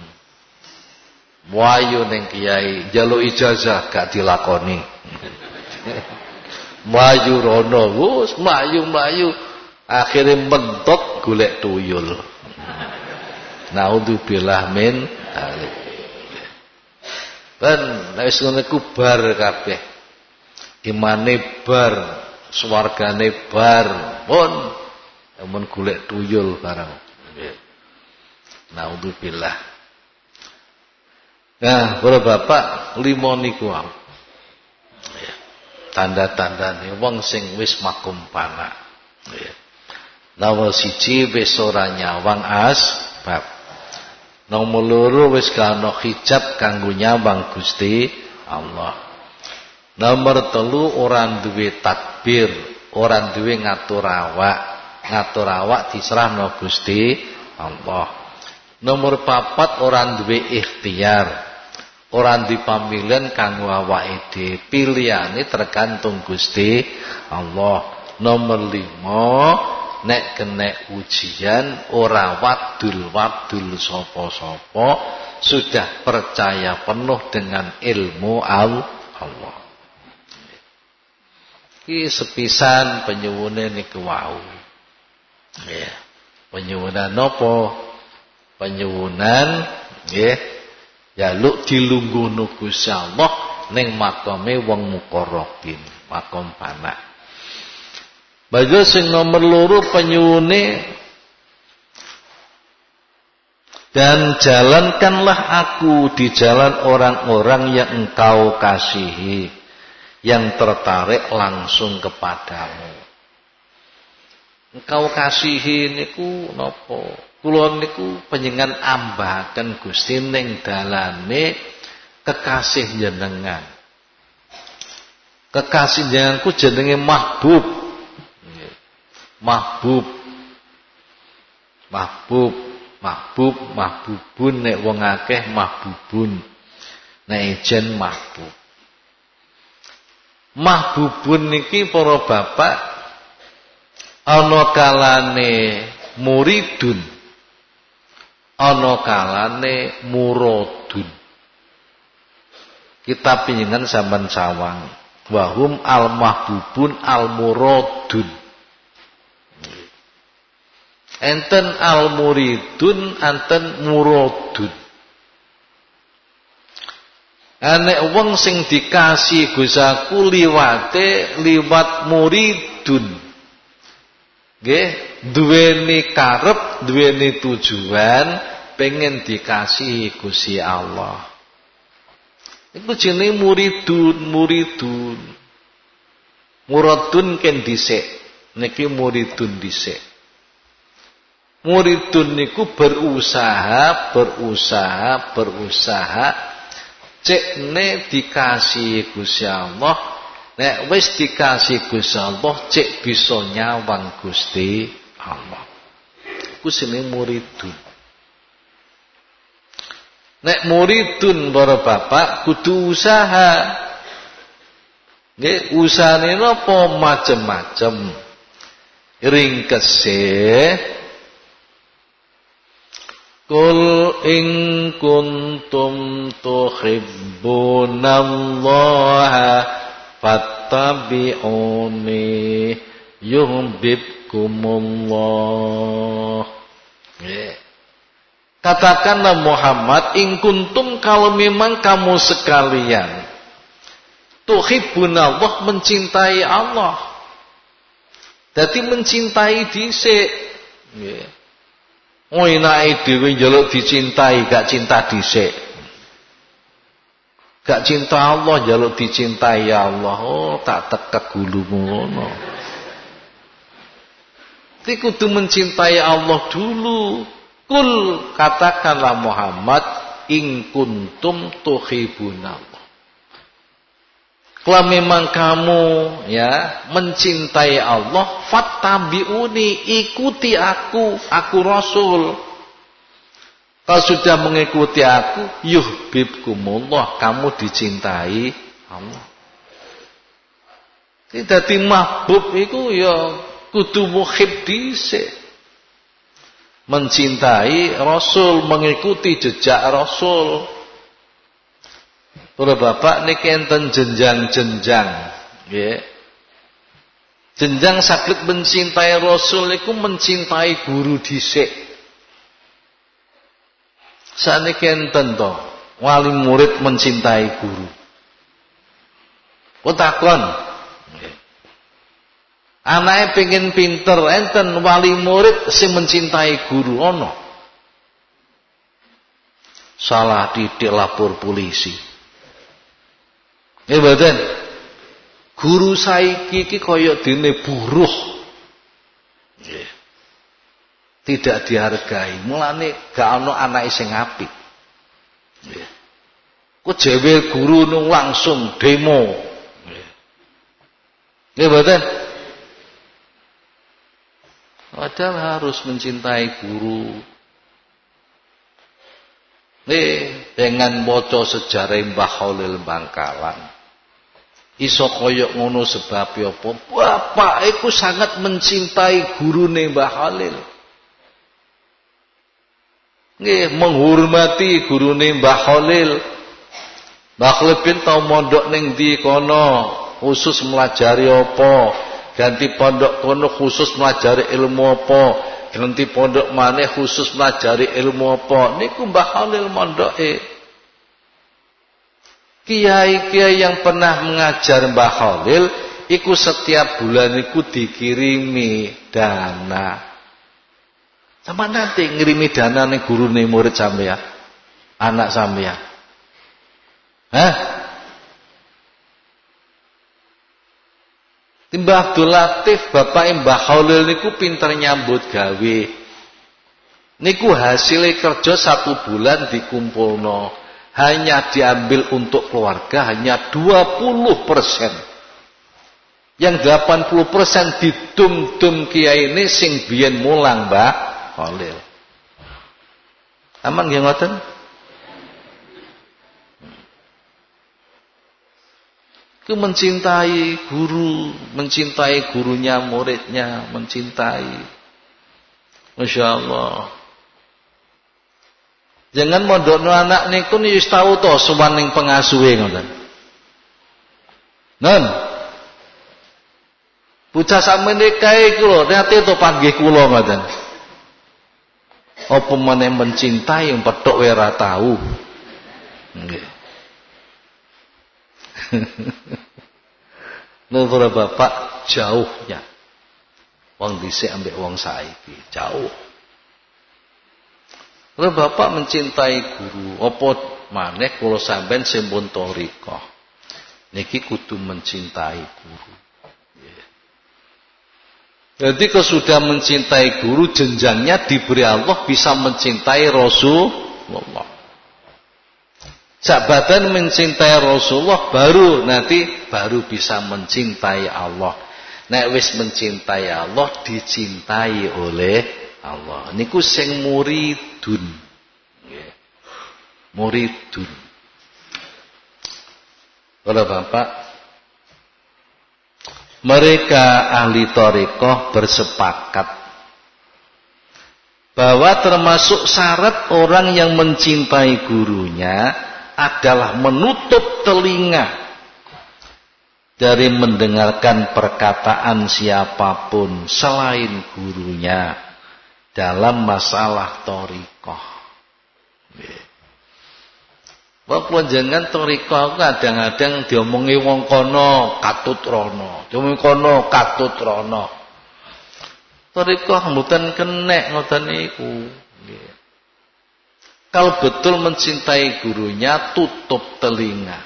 Mlayu ning kiai, njaluk ijazah gak dilakoni. Mlayu rono, wis mlayu-mlayu akhire mentok golek tuyul. Naudzubillah min dzalik. Ben wis ngono ku bar kabeh. Imane bar, swargane bar, pun mun golek tuyul barang. Naudzubillah. Nah, para bapak lima niku wae. Tanda-tandane wong sing wis makum panak. Nggih. Nomor siji wis ora nyawang asbab. Nomor loro wis gak ana hijab kanggo nyawang Gusti Allah. Nomor telu ora duwe takbir, ora duwe ngatur awak. Ngatur awak diserahno Gusti Allah. Nomor papat ora duwe ikhtiar. Ora di pamilihan kanggo awake dhewe, pilihane tergantung Gusti Allah. Nomor lima, nek kena ujian ora wadul-wadul sapa-sapa, sudah percaya penuh dengan ilmu Allah. Iki sepisan penyuwune niku wau. Nggih. Penyuwunan napa? Penyuwunan nggih jaluk dilungguhno Gusti Allah ning makame wong muqarrabin, makom panak. Bagi sing nomor loro penyuwune, dan jalankanlah aku di jalan orang-orang yang engkau kasihi, yang tertarik langsung kepadamu. Engkau kasihi niku napa? Kula niku panjenengan ambahaken Gusti ning dalane kekasih jenengan. Kekasih jenenganku jenenge mahbub. Mahbub. Mahbub, mahbub, mahbubun nek wong akeh mahbubun. Nek ejen mahbub. Mahbubun niki para bapak ana kalane muridun, ana kalane muradun. Kita pinjenengan sampean sawang wahum al mahbubun al muradun. Enten al muridun, enten muradun. Nek wong sing dikasih Gusaku liwate liwat muridun. Nggih, duweni karep, duweni tujuan pengen dikasihi Gusti Allah. Iku jenenge muridun, muridun. Muradun ken dhisik, niki muridun dhisik. Muridun niku berusaha, berusaha, berusaha cekne dikasihi Gusti Allah Nek wis dikasih Gusti Allah cek bisa nyawang Gusti Allah. Ku jenenge muridun. Nek muridun para bapak kudu usaha. Nggih, usahane napa macem-macem. Ringkese Qul in kuntum tuhibbunallaha fattabi'uni yuhibbukumullah. Katakanlah Muhammad, in kuntum, kalau memang kamu sekalian tuhibbunallah, mencintai Allah. Dadi mencintai dhisik. Nggih. Oh enake dhewe njaluk dicintai, gak cinta dhisik. Gak cinta Allah njaluk dicintai ya Allah. Oh, tak tekek gulumu ngono. Ti kudu mencintai Allah dulu. Kul, katakanlah Muhammad, in kuntum tuhibbunallah. Kalau memang kamu ya mencintai Allah, fattabi'uni, ikuti aku, aku Rasul. Kalau sudah mengikuti aku, yuhibbukumullah, kamu dicintai Allah. Tidak dimahbub itu ya kudu muhib dhisik. Mencintai Rasul, mengikuti jejak Rasul. Para bapak niki enten jenjang-jenjang, nggih. Jenjang saged mencintai Rasul niku mencintai guru dhisik. Saniki enten to, wali murid mencintai guru. Kok takon? Nggih. Anake pengin pinter, enten wali murid sing mencintai guru ana. Salah didik lapor polisi. Ya mboten. Guru saiki iki kaya dene buruh. Nggih. Tidak dihargai. Mulane gak ana anake sing apik. Nggih. Ku dhewe guru nung langsung demo. Nggih. Nggih mboten. Padahal harus mencintai guru. Nih, dengan maca sejarah Mbah Khalil Bangkalan. Iso koyok ngono sebab apa? Bapak iku sangat mencintai gurune Mbah Khalil. Nggih, menghormati gurune Mbah Khalil. Mbah Khalil bin tau mondok ning ndi kono, khusus melajari apa? Ganti pondok kono khusus melajari ilmu apa? Ganti pondok maneh khusus melajari ilmu apa? Niku Mbah Khalil mondoke. Kiai-kiai yang pernah mengajar Mbah Khalil iku setiap bulan iku dikirimi dana. Sama nanti ngirimi dana ning gurune murid sampeyan, anak sampeyan. Hah? Mbah Abdul Latif bapak Mbah Khalil niku pinter nyambut gawe. Niku hasilnya kerja satu bulan dikumpulno. Hanya diambil untuk keluarga hanya dua puluh persen. Yang delapan puluh persen didum-dum kiai ini sing biyen mulang Mbah Khalil. Aman nggih ngoten? Ku mencintai guru, mencintai gurunya, muridnya, mencintai. Masya Allah. Jangan mondokno anak niku wis tau to suwaning pengasuhe ngoten. Nun. Bocah sakmene kae iku lho, nate to panggih kula ngoten. Apa meneh mencintai yang petok wae ora tau. Nggih. Lho para bapak jauhnya. Wong dhisik ambek wong saiki, jauh. Kalau bapak mencintai guru, apa maneh kula sampean sempun thariqah. Niki kudu mencintai guru. Jadi kalau sudah mencintai guru, jenjangnya diberi Allah bisa mencintai Rasulullah. Jabatan mencintai Rasulullah baru nanti baru bisa mencintai Allah. Nek wis mencintai Allah dicintai oleh Allah. Niku sing muridun. Nggih. Muridun. Para Bapak, mereka ahli thariqah bersepakat bahwa termasuk syarat orang yang mencintai gurunya adalah menutup telinga dari mendengarkan perkataan siapapun selain gurunya dalam masalah thariqah. Walaupun jangan thariqah kadang-kadang diomongi wong kono katut rono, diomongi kono katut rono. Thariqah mboten kenek ngoten niku. Kalau betul mencintai gurunya, tutup telinga.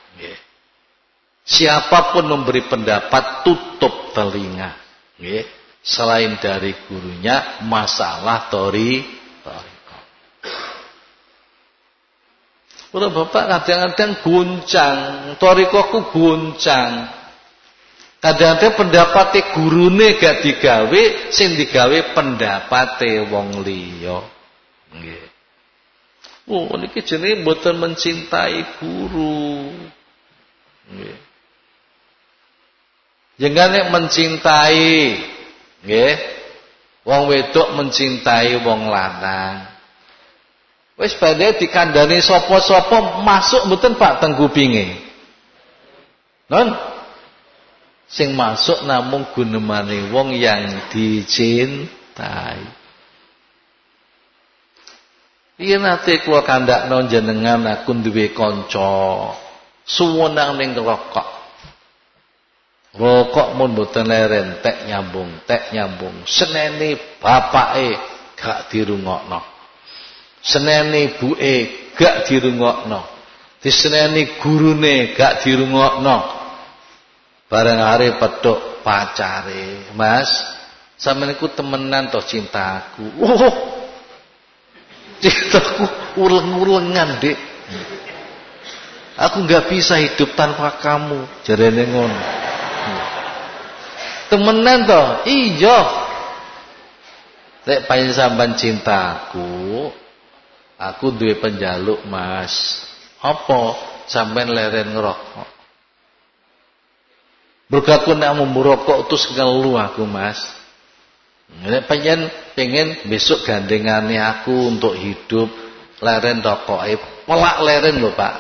Siapapun memberi pendapat, tutup telinga. Selain dari gurunya, masalah tori, thariqah. Udah Bapak kadang-kadang goncang, thariqahku goncang. Kadang-kadang pendapate gurune gak digawe, sing digawe pendapate wong liya. Nggih. Oh, niki jenenge mboten mencintai guru. Nggih. Jenenge mencintai, nggih. Wong wedok mencintai wong lanang. Wis badhe dikandani sapa-sapa masuk mboten Pak teng kupinge. Non sing masuk namung gunemane wong yang dicintai. Iya nate kula kandhakno jenengan aku duwe kanca suwenang ning rokok. Rokok mun mboten leren tek nyambung, tek nyambung. Senene bapake gak dirungokno. Senene ibuke gak dirungokno. Diseneni gurune gak dirungokno. Bareng arep petuk pacare, Mas, sampeyan iku temenan toh cintaku. Oh. Cintaku uleng-ulengan, Dik. Aku enggak bisa hidup tanpa kamu, jarene ngono. Temenan toh? Iya. Lek pancen sampean cintaku, aku duwe penjaluk, Mas. Apa? Sampeyan leren ngerokok. Bergaku nak merokok terus ngelu aku, Mas. Nek pengen pengen besok gandengane aku untuk hidup leren rokoke. Pelak leren lho, Pak.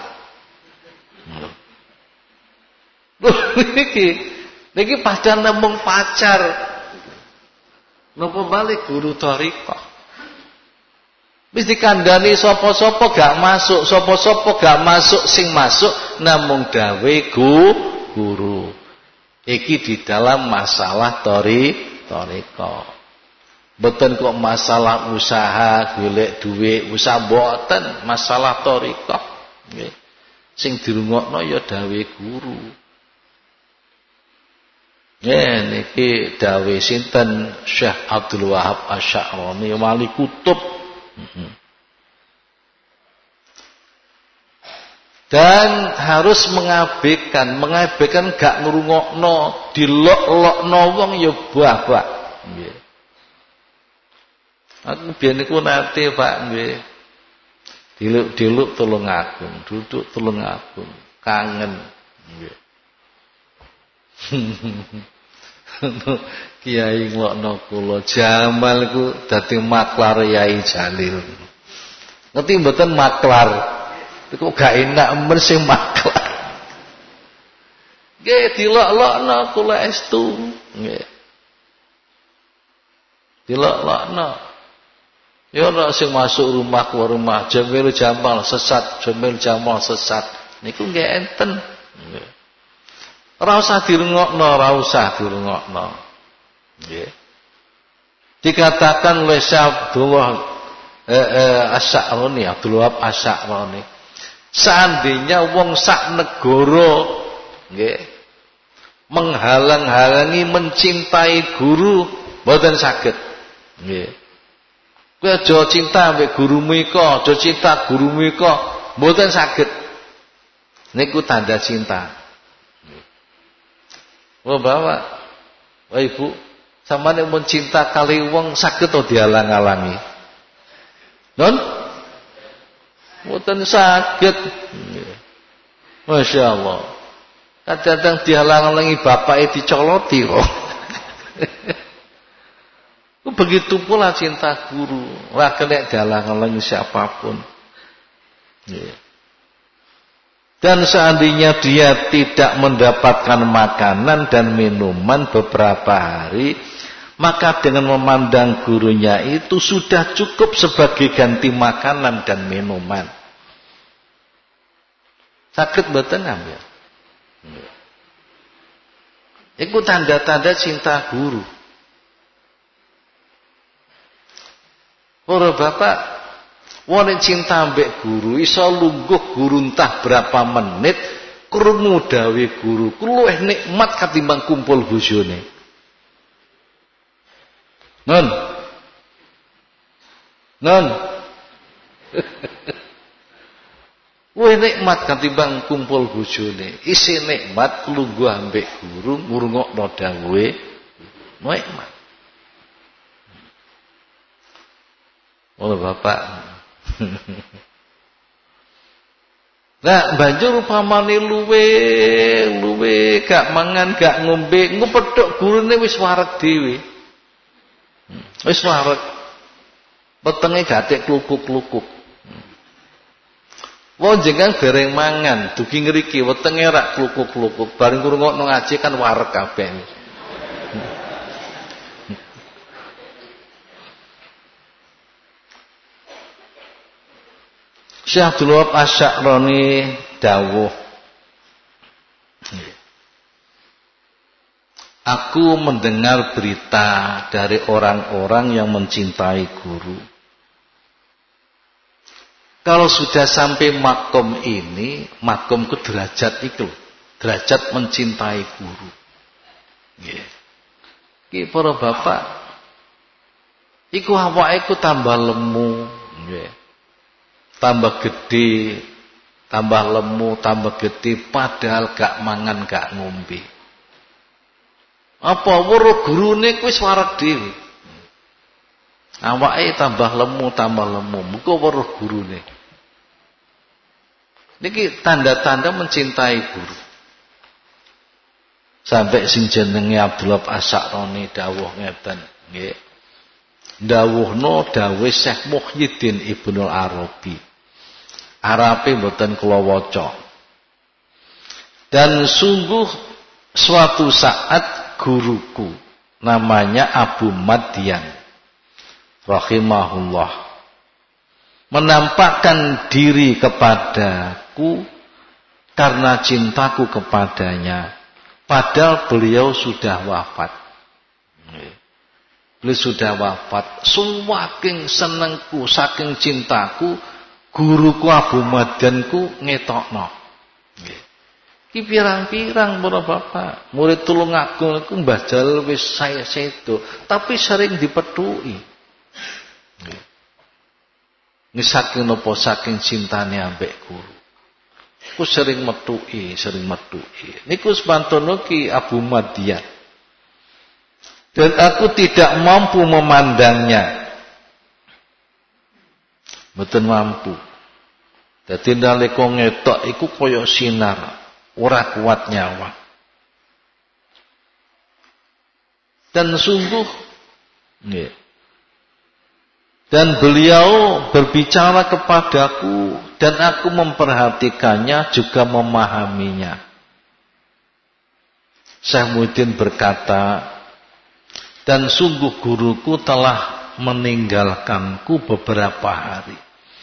Niki niki padahal nemung pacar. Napa balik guru thariqah. Wis dikandani sapa-sapa gak masuk, sapa-sapa gak masuk, sing masuk namung dawe guru. Iki di dalam masalah tori thariqah. Mboten kok masalah usaha golek duit, usaha mboten, masalah thariqah. Nggih. Sing dirungokno ya dawe guru. Nggih niki dawe sinten Syekh Abdul Wahab Asy-Sya'rani wali kutub. Dan harus mengabaikan, mengabaikan gak ngrungokno, dilok-lokno wong ya buah-buah. Nggih. Aku biyen niku nate, Pak, nggih. Diluk-diluk tulung agung, duduk tulung agung, kangen. Nggih. Kiai nglokno kula, Jamal ku dadi maklar Yai Jalil. Ngerti mboten maklar? Iku gak enak men sing maklar. Nggih dilok-lokno kula estu. Nggih. Dilok-lokno. Ya ora sing masuk rumah keluar rumah, Jamil Jamal sesat, Jamil Jamal sesat. Niku nggih enten. Nggih. Ora usah dirungokno, ora usah dirungokno. Nggih. Dikatakan oleh Syekh Abdullah eh, eh, Asy-Sya'rani, Abdul Wahab Asy-Sya'rani. Seandainya wong sak negara nggih menghalang-halangi mencintai guru mboten saged. Nggih. Kowe aja cinta mbek gurumu iko, aja cinta gurumu iko, mboten saged. Niku tanda cinta. Wah bapak, wah ibu, sama nek mun cinta kali wong saged to dialang-alangi. Non? Mboten saged. Masya Allah. Kadang-kadang dihalang-halangi bapake dicoloti kok. Begitu pula cinta guru, ora kena dihalang-halangi siapapun. Yeah. Dan seandainya dia tidak mendapatkan makanan dan minuman beberapa hari, maka dengan memandang gurunya itu sudah cukup sebagai ganti makanan dan minuman. Sakit mboten ya? Itu tanda-tanda cinta guru. Para bapak, wong cinta ambek guru iso lungguh guru entah berapa menit krungu dawe guru ku luwih nikmat katimbang kumpul bojone. Non. Non. Luwih nikmat katimbang kumpul bojone. Isi nikmat lungguh ambek guru ngrungokno dawe nikmat. Oh bapak. Nah banjur upamane luwe luwe gak mangan gak ngombe ngepethuk gurune wis wareg dhewe. Wis wareg. Wetenge gatek klukuk-klukuk. Wong jenengan dereng mangan dugi ngriki wetenge rak klukuk-klukuk bareng ngrungokno ngaji kan wareg kabeh. Syekh Abdul Wahab Asy-Sya'rani dawuh, aku mendengar berita dari orang-orang yang mencintai guru. Kalau sudah sampai makom ini, makom ke derajat itu, derajat mencintai guru. Iki para bapak, iku awake iku tambah lemu, nggih. Tambah gede, tambah lemu, tambah gede, padahal gak mangan, gak ngombe. Apa weruh gurune kuwi wareg dhewe. Awake tambah lemu, tambah lemu, muga weruh gurune. Niki tanda-tanda mencintai guru. Sampai sing jenenge Abdullah Asy-Sya'rani dawuh ngeten, nggih. Dawuhno dawuh Syekh Muhyiddin Ibnul Arabi. Arabe mboten kula waca. Dan sungguh suatu saat guruku namanya Abu Madyan rahimahullah menampakkan diri kepadaku karena cintaku kepadanya, padahal beliau sudah wafat. Beliau sudah wafat. Saking senengku, saking cintaku, guruku Abu Madyanku ngetokno. Nggih. Ki pirang-pirang para bapak, murid Tulungagung iku Mbah Jalil wis saya sedo, tapi sering dipethuki. Nggih. Nggih saking napa saking cintane ambek guru. Ku sering methuki, sering methuki. Niku sepantono ki Abu Madyan. Dan aku tidak mampu memandangnya. Mboten mampu. Dadi nalika ngetok iku kaya sinar, ora kuat nyawa. Dan sungguh nggih. Dan beliau berbicara kepadaku dan aku memperhatikannya juga memahaminya. Syekh Muhyiddin berkata, dan sungguh guruku telah meninggalkanku beberapa hari.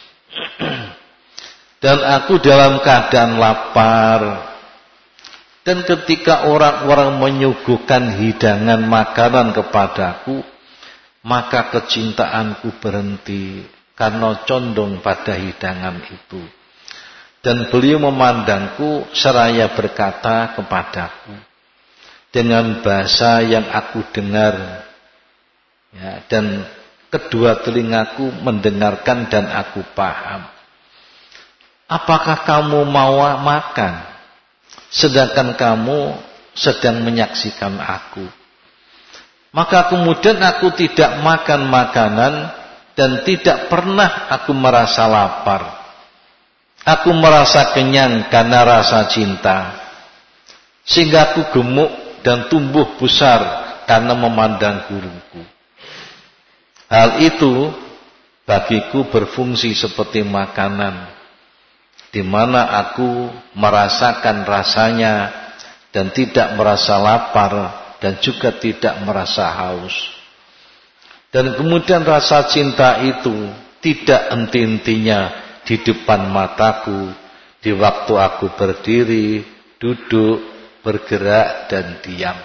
Dan aku dalam keadaan lapar. Dan ketika orang-orang menyuguhkan hidangan makanan kepadaku, maka kecintaanku berhenti karena condong pada hidangan itu. Dan beliau memandangku seraya berkata kepadaku dengan bahasa yang aku dengar, ya, dan kedua telingaku mendengarkan dan aku paham. apakah kamu mau makan sedangkan kamu sedang menyaksikan aku? Maka kemudian aku tidak makan makanan dan tidak pernah aku merasa lapar. Aku merasa kenyang karena rasa cinta. Sehingga aku gemuk dan tumbuh besar karena memandang guruku. Hal itu bagiku berfungsi seperti makanan, di mana aku merasakan rasanya dan tidak merasa lapar dan juga tidak merasa haus. Dan kemudian rasa cinta itu tidak henti-hentinya di depan mataku, di waktu aku berdiri, duduk, bergerak dan diam.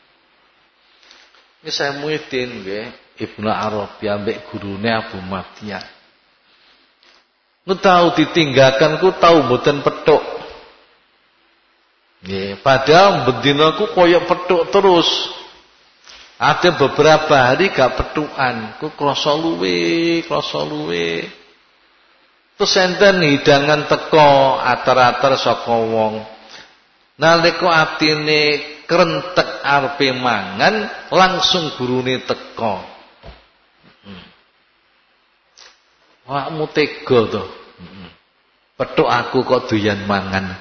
Ini saya Muhyiddin nggih, Ibnu Arabi ambek gurune Abu Madyan. Ku tahu ditinggalkan, ku tahu mboten petuk. Nggih, padahal bendinaku koyok petuk terus. Ada beberapa hari gak petukan, ku krasa luwe, krasa luwe. Terus enten hidangan teko atar-atar saka wong. Nalika atine krentek arepe mangan, langsung gurune teko. Hmm. Awakmu tega to. Hmm. Petuk aku kok doyan mangan.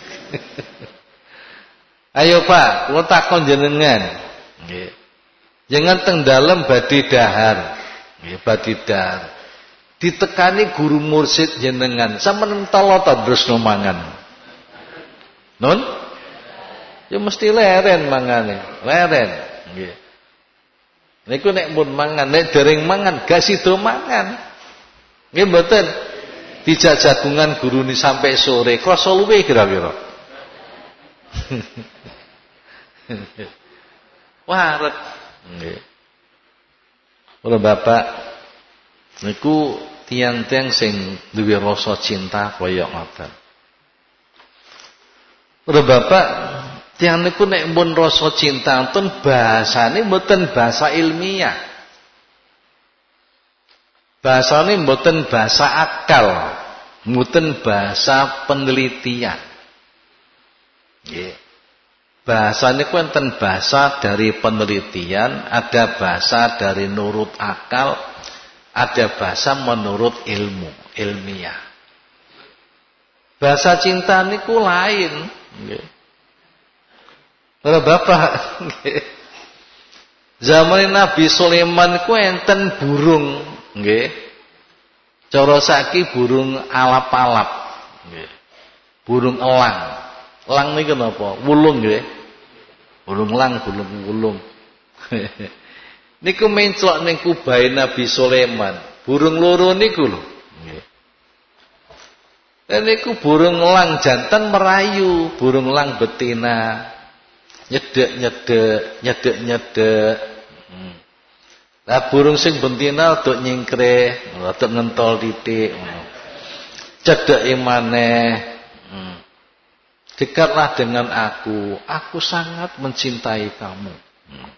Ayo Pak, kula takon jenengan. Nggih. Jangan teng dalem badhe dahar. Nggih, badhe dahar. Ditekani guru mursid jenengan, sampeyan entolo ta terusno mangan. Nun? Ya mesti leren mangane, leren. Nggih. Niku nek pun mangan, nek dereng mangan gak sida mangan. Nggih mboten. Dijak jagungan gurune sampai sore, krasa luwe kira-kira. Waret. Nggih. Ora Bapak niku tiang-tiang sing duwe rasa cinta kaya ngoten. Ora Bapak, tiang niku nek pun rasa cinta ten bahasane mboten bahasa ilmiah. Bahasane mboten bahasa akal, mboten bahasa penelitian. Nggih. Bahasa ini enten bahasa dari penelitian, ada bahasa dari nurut akal, ada bahasa menurut ilmu, ilmiah. Bahasa cinta niku lain. Nggih. Ora Bapak, nggih. Zaman Nabi Sulaiman ku enten burung, nggih. Cara saiki burung alap-alap, nggih. Burung elang. Elang niku napa? Wulung nggih. Burung elang, burung wulung. Niku menclok ning kubahe Nabi Sulaiman. Burung loro niku lho. Nggih. Niku burung elang jantan merayu, burung elang betina. Nyedek-nyedek, nyedek-nyedek. Hmm. Lah burung sing betina dok nyingkre, dok ngentol titik. Cedeke maneh. Hmm. Dekatlah dengan aku, aku sangat mencintai kamu. Hmm.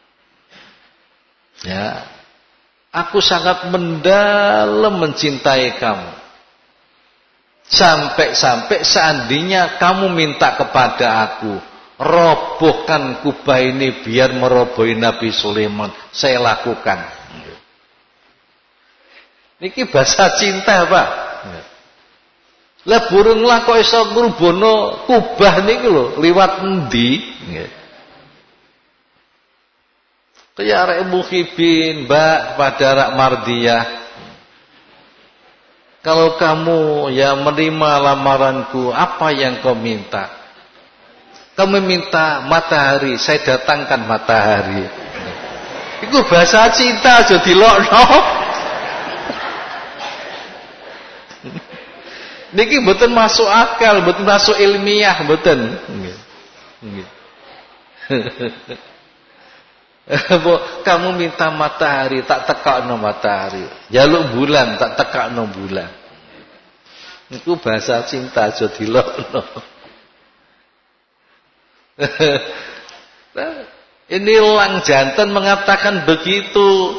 Ya, aku sangat mendalam mencintai kamu. Sampai-sampai seandainya kamu minta kepada aku, robohkan kubah ini biar merobohi Nabi Sulaiman, saya lakukan. Niki bahasa cinta, Pak. Lah burung lah kok iso ngrubono kubah niku lho, liwat endi? Nggih. Kaya arek Muhibin, Mbak, pada Rak Mardiyah. Kalau kamu ya menerima lamaranku, apa yang kau minta? Kamu minta matahari, saya datangkan matahari. Itu bahasa cinta aja dilokno. Niki mboten masuk akal, mboten masuk ilmiah, mboten. Nggih. Nggih. Kamu minta matahari, tak tekakno matahari. Jaluk bulan, tak tekakno bulan. Niku bahasa cinta aja dilokno. Ini elang jantan mengatakan begitu.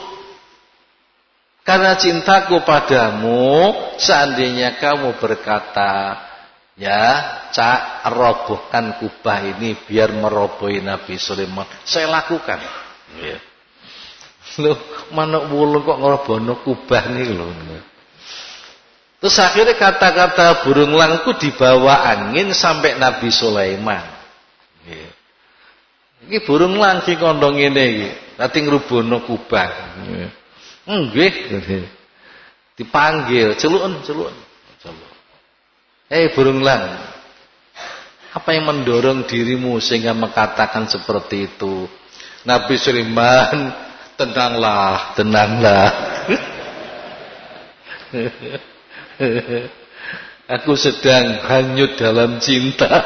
Karena cintaku padamu, seandainya kamu berkata, Ya, cak robohkan kubah ini biar merobohi Nabi Sulaiman. Saya lakukan. Ya. Loh, manuk wulung kok ngerobohno kubah nih loh. Terus akhirnya kata-kata burung langku dibawa angin sampai Nabi Sulaiman. Ya. Ini burung lang ki kondong ngene iki, nanti ngrubohno kubah. Ya. Nggih. Dipanggil, celukun, celukun. Eh hey, burung lang, apa yang mendorong dirimu sehingga mengatakan seperti itu? Nabi Sulaiman, tenanglah, tenanglah. Aku sedang hanyut dalam cinta.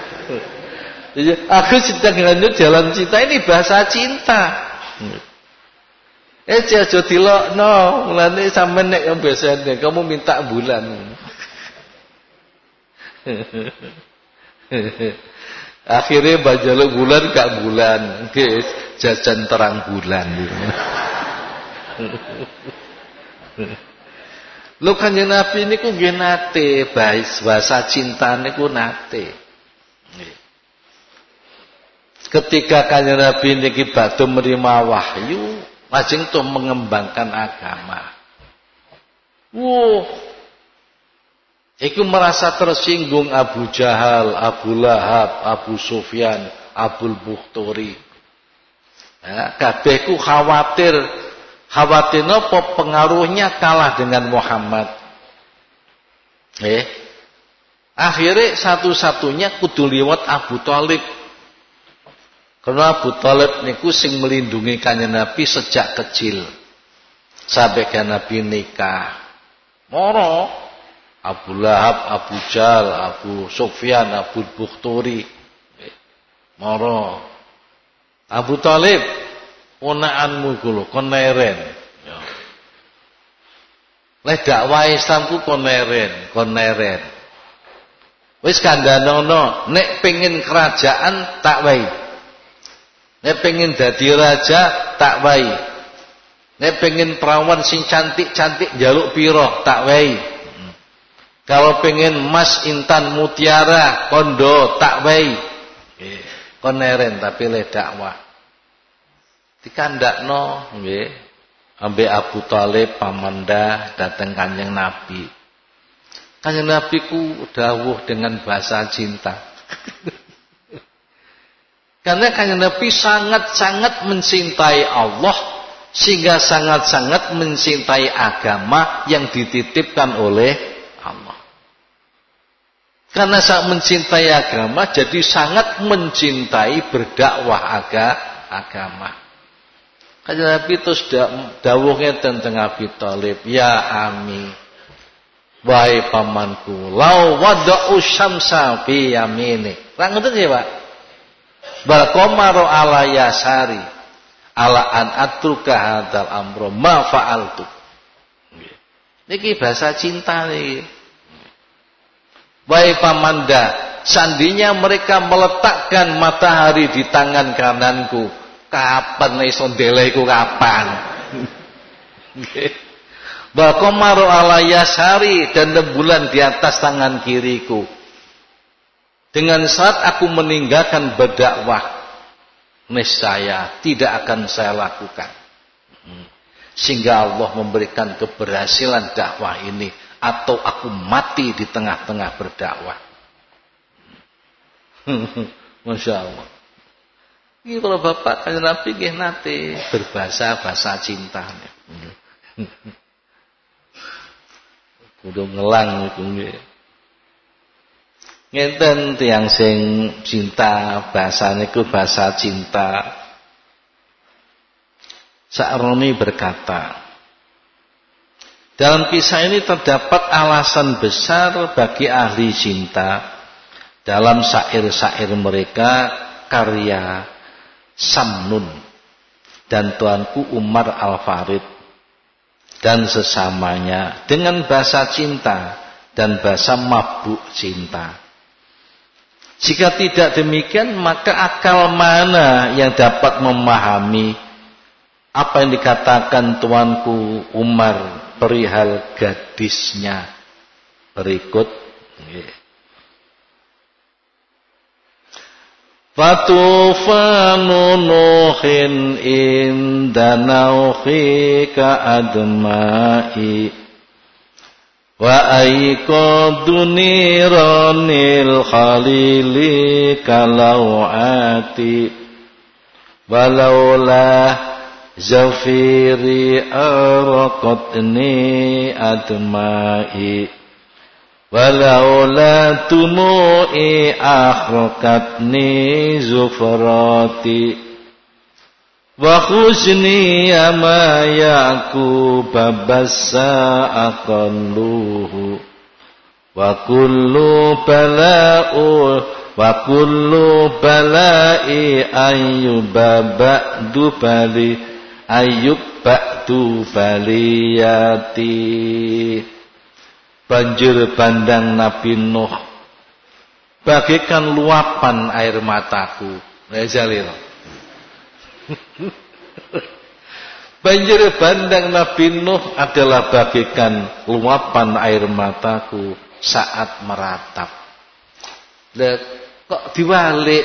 Aku sedang hanyut dalam cinta. Ini bahasa cinta. Eh aja dilokno, mulane sampean nek biasane kamu minta bulan. Akhirnya bajaluk bulan gak bulan, guys, jajan terang bulan. Lho Kanjeng Nabi niku nggih nate bahasa cinta niku nate. Ketika Kanjeng Nabi niki badhe menerima wahyu, lajeng tuh mengembangkan agama. Wow. Iku merasa tersinggung Abu Jahal, Abu Lahab, Abu Sufyan, Abul Bukhturi. Ya, kabeh ku khawatir, khawatir napa pengaruhnya kalah dengan Muhammad. Eh, akhirnya satu-satunya kudu liwat Abu Thalib. Karena Abu Thalib niku sing melindungi Kanjeng Nabi sejak kecil sampai Kanjeng Nabi nikah. Moro Abu Lahab, Abu Jahal, Abu Sufyan, Abu Bukhturi. Moro. Abu Thalib, ponakanmu iku lho, koneren. Ya. Lek dakwah Islam ku koneren, koneren. Wis kandhanono, nek pengin kerajaan tak wae. Nek pengin dadi raja tak wae. Nek pengin perawan sing cantik-cantik njaluk pira tak wae. Kalau pengen emas intan mutiara kondo tak wae. Koneren tapi le dakwah. Dikandakno nggih ambek Abu Thalib pamanda dateng Kanjeng Nabi. Kanjeng Nabi ku dawuh dengan bahasa cinta. Karena Kanjeng Nabi sangat-sangat mencintai Allah sehingga sangat-sangat mencintai agama yang dititipkan oleh Allah. Karena sangat mencintai agama, jadi sangat mencintai berdakwah aga, agama. Kanjeng Nabi terus dawuhnya tentang Abi Thalib, ya ami, wahai pamanku, lau wada'u syamsa fi yamini. Ra ngoten ya, Pak. Bal qamaru ala yasari, ala an atruka hadzal amro ma fa'altu. Niki bahasa cinta nih. Wahai pamanda, sandinya mereka meletakkan matahari di tangan kananku, kapan iso ndeleku kapan? Wa qamaru ala yasari, dan rembulan di atas tangan kiriku. Dengan saat aku meninggalkan berdakwah, niscaya tidak akan saya lakukan. Sehingga Allah memberikan keberhasilan dakwah ini, atau aku mati di tengah-tengah berdakwah. Masya Allah. Ini kalau Bapak Kanjeng Nabi nggih nate berbahasa-bahasa cinta. Kudu ngelang iku nggih. Ngenten tiyang sing cinta, bahasane ku bahasa cinta. Sa'roni berkata, dalam kisah ini terdapat alasan besar bagi ahli cinta dalam syair-syair mereka karya Samnun dan Tuanku Umar Al-Farid dan sesamanya dengan bahasa cinta dan bahasa mabuk cinta. Jika tidak demikian, maka akal mana yang dapat memahami apa yang dikatakan Tuanku Umar perihal gadisnya berikut? Fatufanu nuhin inda nauhi ka'adma'i wa aiqaduni ranil khalili kalau'ati walaula zafiri araqatni adma'i walaula tumu'i akhraqatni zufrati wa khusni ama yaqub babassa aqalluhu wa kullu bala'u wa kullu bala'i ayyuba ba'du bali ayyub ba'du baliyati. Banjir bandang Nabi Nuh bagaikan luapan air mataku. Ya Jalil. Banjir bandang Nabi Nuh adalah bagaikan luapan air mataku saat meratap. Lah kok diwalik?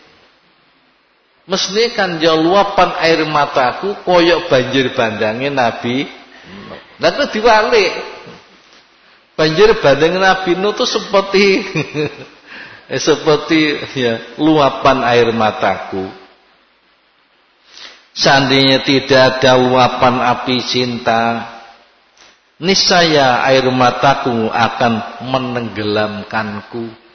Mesti kan ya luapan air mataku koyok banjir bandangnya Nabi Nuh. Lah kok diwalik? Banjir bandang Nabi Nuh itu seperti seperti ya luapan air mataku. Seandainya tidak ada luapan api cinta, niscaya air mataku akan menenggelamkanku.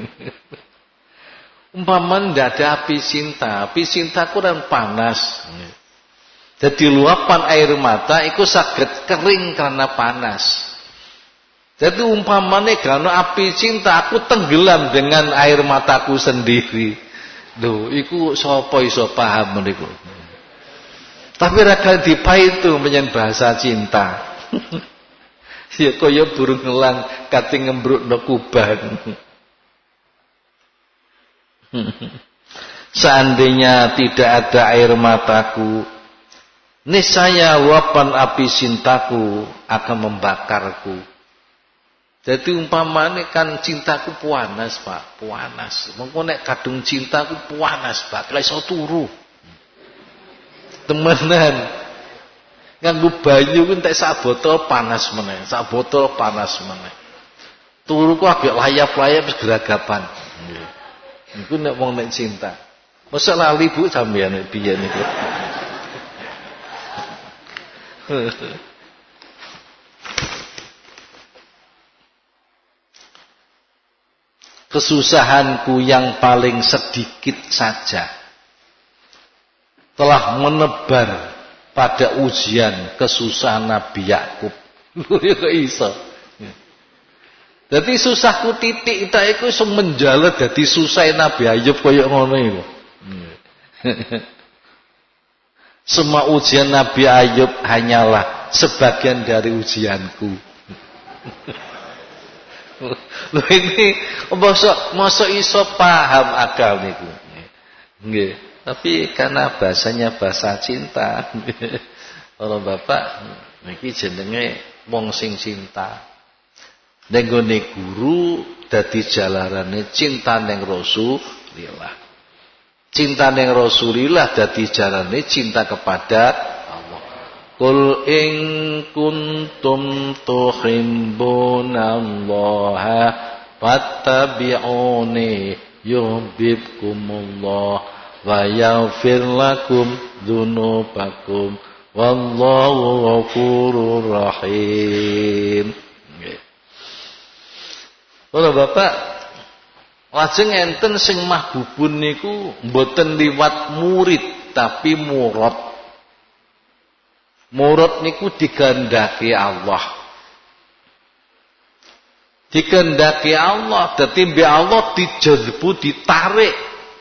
Umpama tidak ada api cinta, api cintaku kan panas. Jadi luapan air mata itu saged kering karena panas. Jadi umpamanya karena api cinta aku tenggelam dengan air mataku sendiri. Loh, iku sapa iso paham niku. Tapi raga dipai itu menyen bahasa cinta. Ya kaya burung elang kate ngembrukno kuban. Seandainya tidak ada air mataku, niscaya luapan api cintaku akan membakarku. Jadi umpamane kan cintaku panas, Pak, panas. Mengko nek kadung cintaku panas, Pak, lha iso turu. Temenan. Nganggo banyu ku entek sak botol panas meneh, sak botol panas meneh. Turu ku agak layap-layap geragapan. Nggih. Niku nek wong nek cinta. Mosok lali Bu sampeyan nek biyen niku. Kesusahanku yang paling sedikit saja telah menebar pada ujian kesusahan Nabi Yakub. Ya kok iso. Dadi susahku titik ta iku iso menjalar dadi susah Nabi Ayub kaya ngono iku. Semua ujian Nabi Ayub hanyalah sebagian dari ujianku. Lho ini mosok mosok iso paham akal niku. Nggih, tapi karena bahasanya bahasa cinta. Orang bapak niki jenenge wong sing cinta. Ning gone guru dadi jalarane cinta ning Rasulillah. Cinta ning Rasulillah dadi jalarane cinta kepada Qul in kuntum tuhibbunallaha fattabi'uni yuhibbukumullah wa yaghfir lakum dzunubakum wallahu ghafurur rahim. Nggih. Ora Bapak, lajeng enten sing mahbubun niku mboten liwat murid tapi murad. Murad niku digandaki Allah. Digandaki Allah, dadi mbek Allah dijadbu ditarik.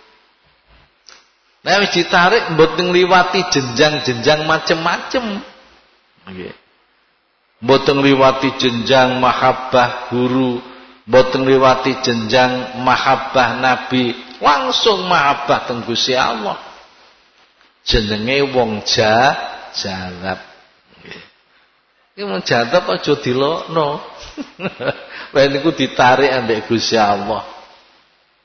Nek wis ditarik mboten liwati jenjang-jenjang macem-macem. Nggih. Mboten liwati jenjang mahabbah guru, mboten liwati jenjang mahabbah nabi, langsung mahabbah teng Gusti Allah. Jenenge wong ja jalap. Iki mung jantep aja dilokno. Lah niku ditarik ambek Gusti Allah.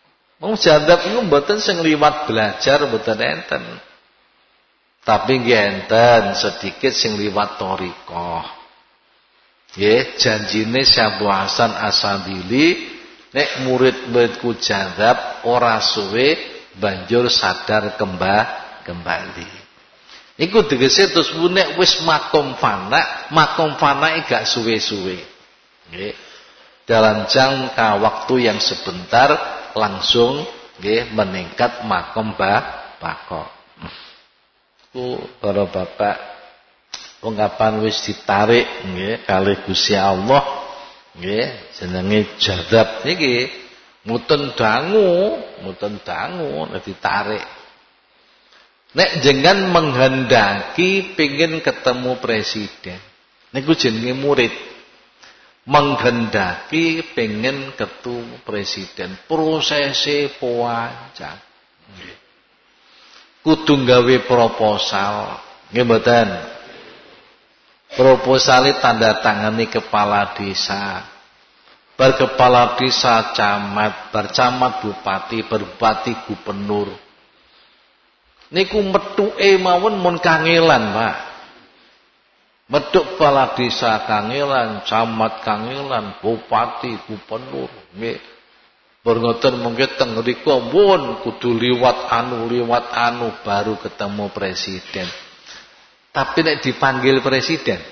Wong jadab iku mboten sing liwat belajar mboten enten. Tapi nggih enten sedikit sing liwat thariqah. Nggih, janjine Syekh Abu Hasan Asadili nek murid-muridku jadab ora suwe banjur sadar kembali kembali. Iku tegese terus nek wis makom fana, makom fana gak suwe-suwe. Nggih. Dalam jangka waktu yang sebentar langsung nggih meningkat makom bako. Ku para bapak ungkapan wis ditarik nggih kalih Gusti Allah nggih jenenge jadab niki muten dangu, muten dangu nek ditarik. Nek jenengan menghendaki pengin ketemu presiden. Niku jenenge murid. Menghendaki pengen ketemu presiden, prosese panjang. Nggih. Kudu gawe proposal, nggih mboten. Proposale tanda tangani kepala desa. Bar kepala desa camat, bar camat bupati, bar bupati gubernur. Niku methuke mawon mun kangelan, Pak. Meduk kepala desa kangelan, camat kangelan, bupati, gubernur, nggih. Berngoten mengke teng mriku mun kudu liwat anu, liwat anu baru ketemu presiden. Tapi nek dipanggil presiden,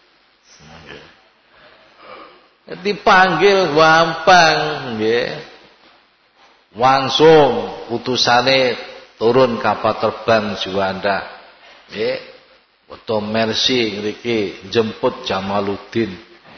dipanggil gampang, nggih. Langsung utusane turun kapal terbang Juanda, nggih. Foto Mercy ngriki jemput Jamaluddin.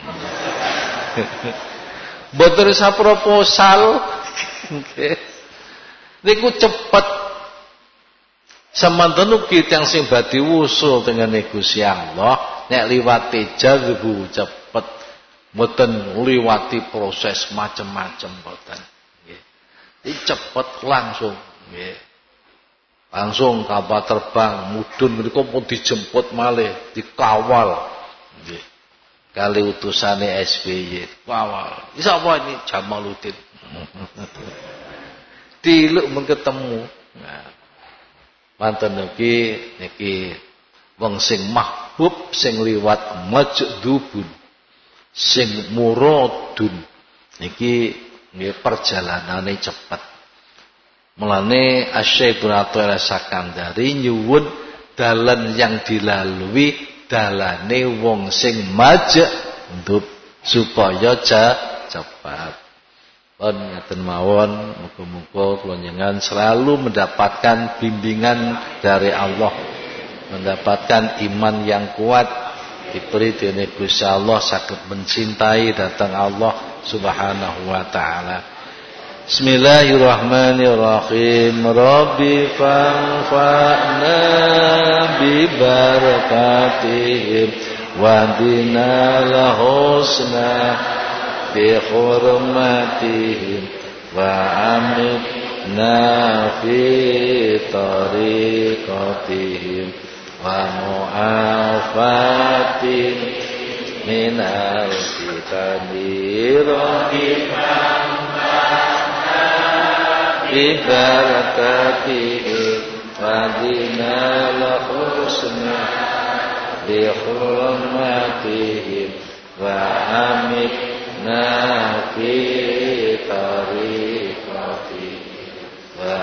Mboten sa proposal. Nggih. Niku cepet. Semanten ugi tiyang sing badhe wusul dengan Gusti Allah nek liwati jazbu cepet. Mboten liwati proses macem-macem mboten. Nggih. Iki cepet langsung, nggih. Langsung kapal terbang mudhun menika pun dijemput malih, dikawal nggih. Kali utusane S B Y, kawal. Iki sapa ini? Jamaluddin. Diluk men ketemu. Nah. Manten niki niki wong sing mahbub sing liwat majdubun. Sing muradun. Niki nggih perjalanane cepet. Mulane Asy-Syaikh Ibnu Sakandari nyuwun dalan yang dilalui dalane wong sing majdub supaya cepat. Pun ngaten mawon muga-muga kula njenengan selalu mendapatkan bimbingan dari Allah, mendapatkan iman yang kuat, diberi dening Gusti Allah saged mencintai datang Allah Subhanahu wa taala. Bismillahirrahmanirrahim. Rabbi fanfa'na bi barakatihim wa dina lahusna bi hurmatihim wa amitna fi tariqatihim wa mu'afatin minal fitani rahimah bibarakatihi wadina lahusna bihurmatihim wa amitna fi tariqatihim wa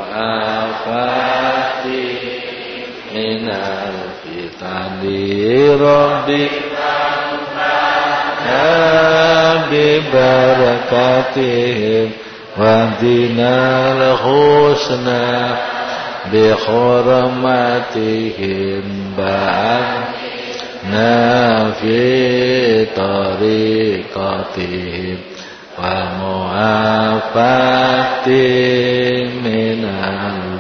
mu'afati minal fitani rabbi bibarakatihim wadina lahusna bihurmatihim ba'na fi tariqatihim wa mu'afatin minal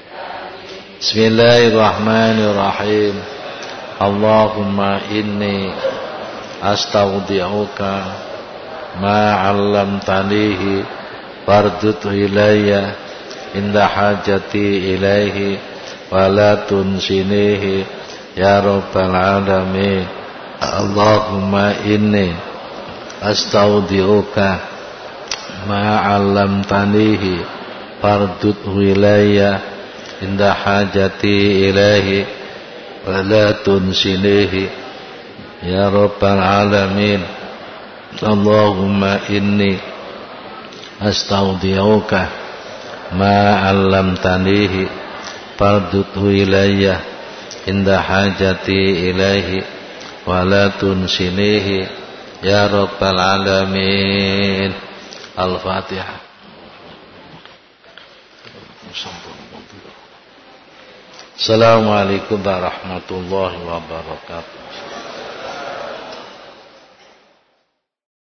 Bismillahirrahmanirrahim. Allahumma inni astaudi'uka ma 'allamtanihi fardudhu ilayya inda hajati ilaihi wa la tunsinihi ya rabbal alamin. Allahumma inni astaudi'uka ma 'allamtanihi fardudhu ilayya inda hajati ilaihi wa la tunsinihi ya rabbal alamin. Allahumma inni astaudhi'uka ma 'allamtanihi fardudhu ilayya inda hajati ilaihi wa la tunsinihi ya rabbal alamin. Al-Fatihah. Assalamualaikum warahmatullahi wabarakatuh.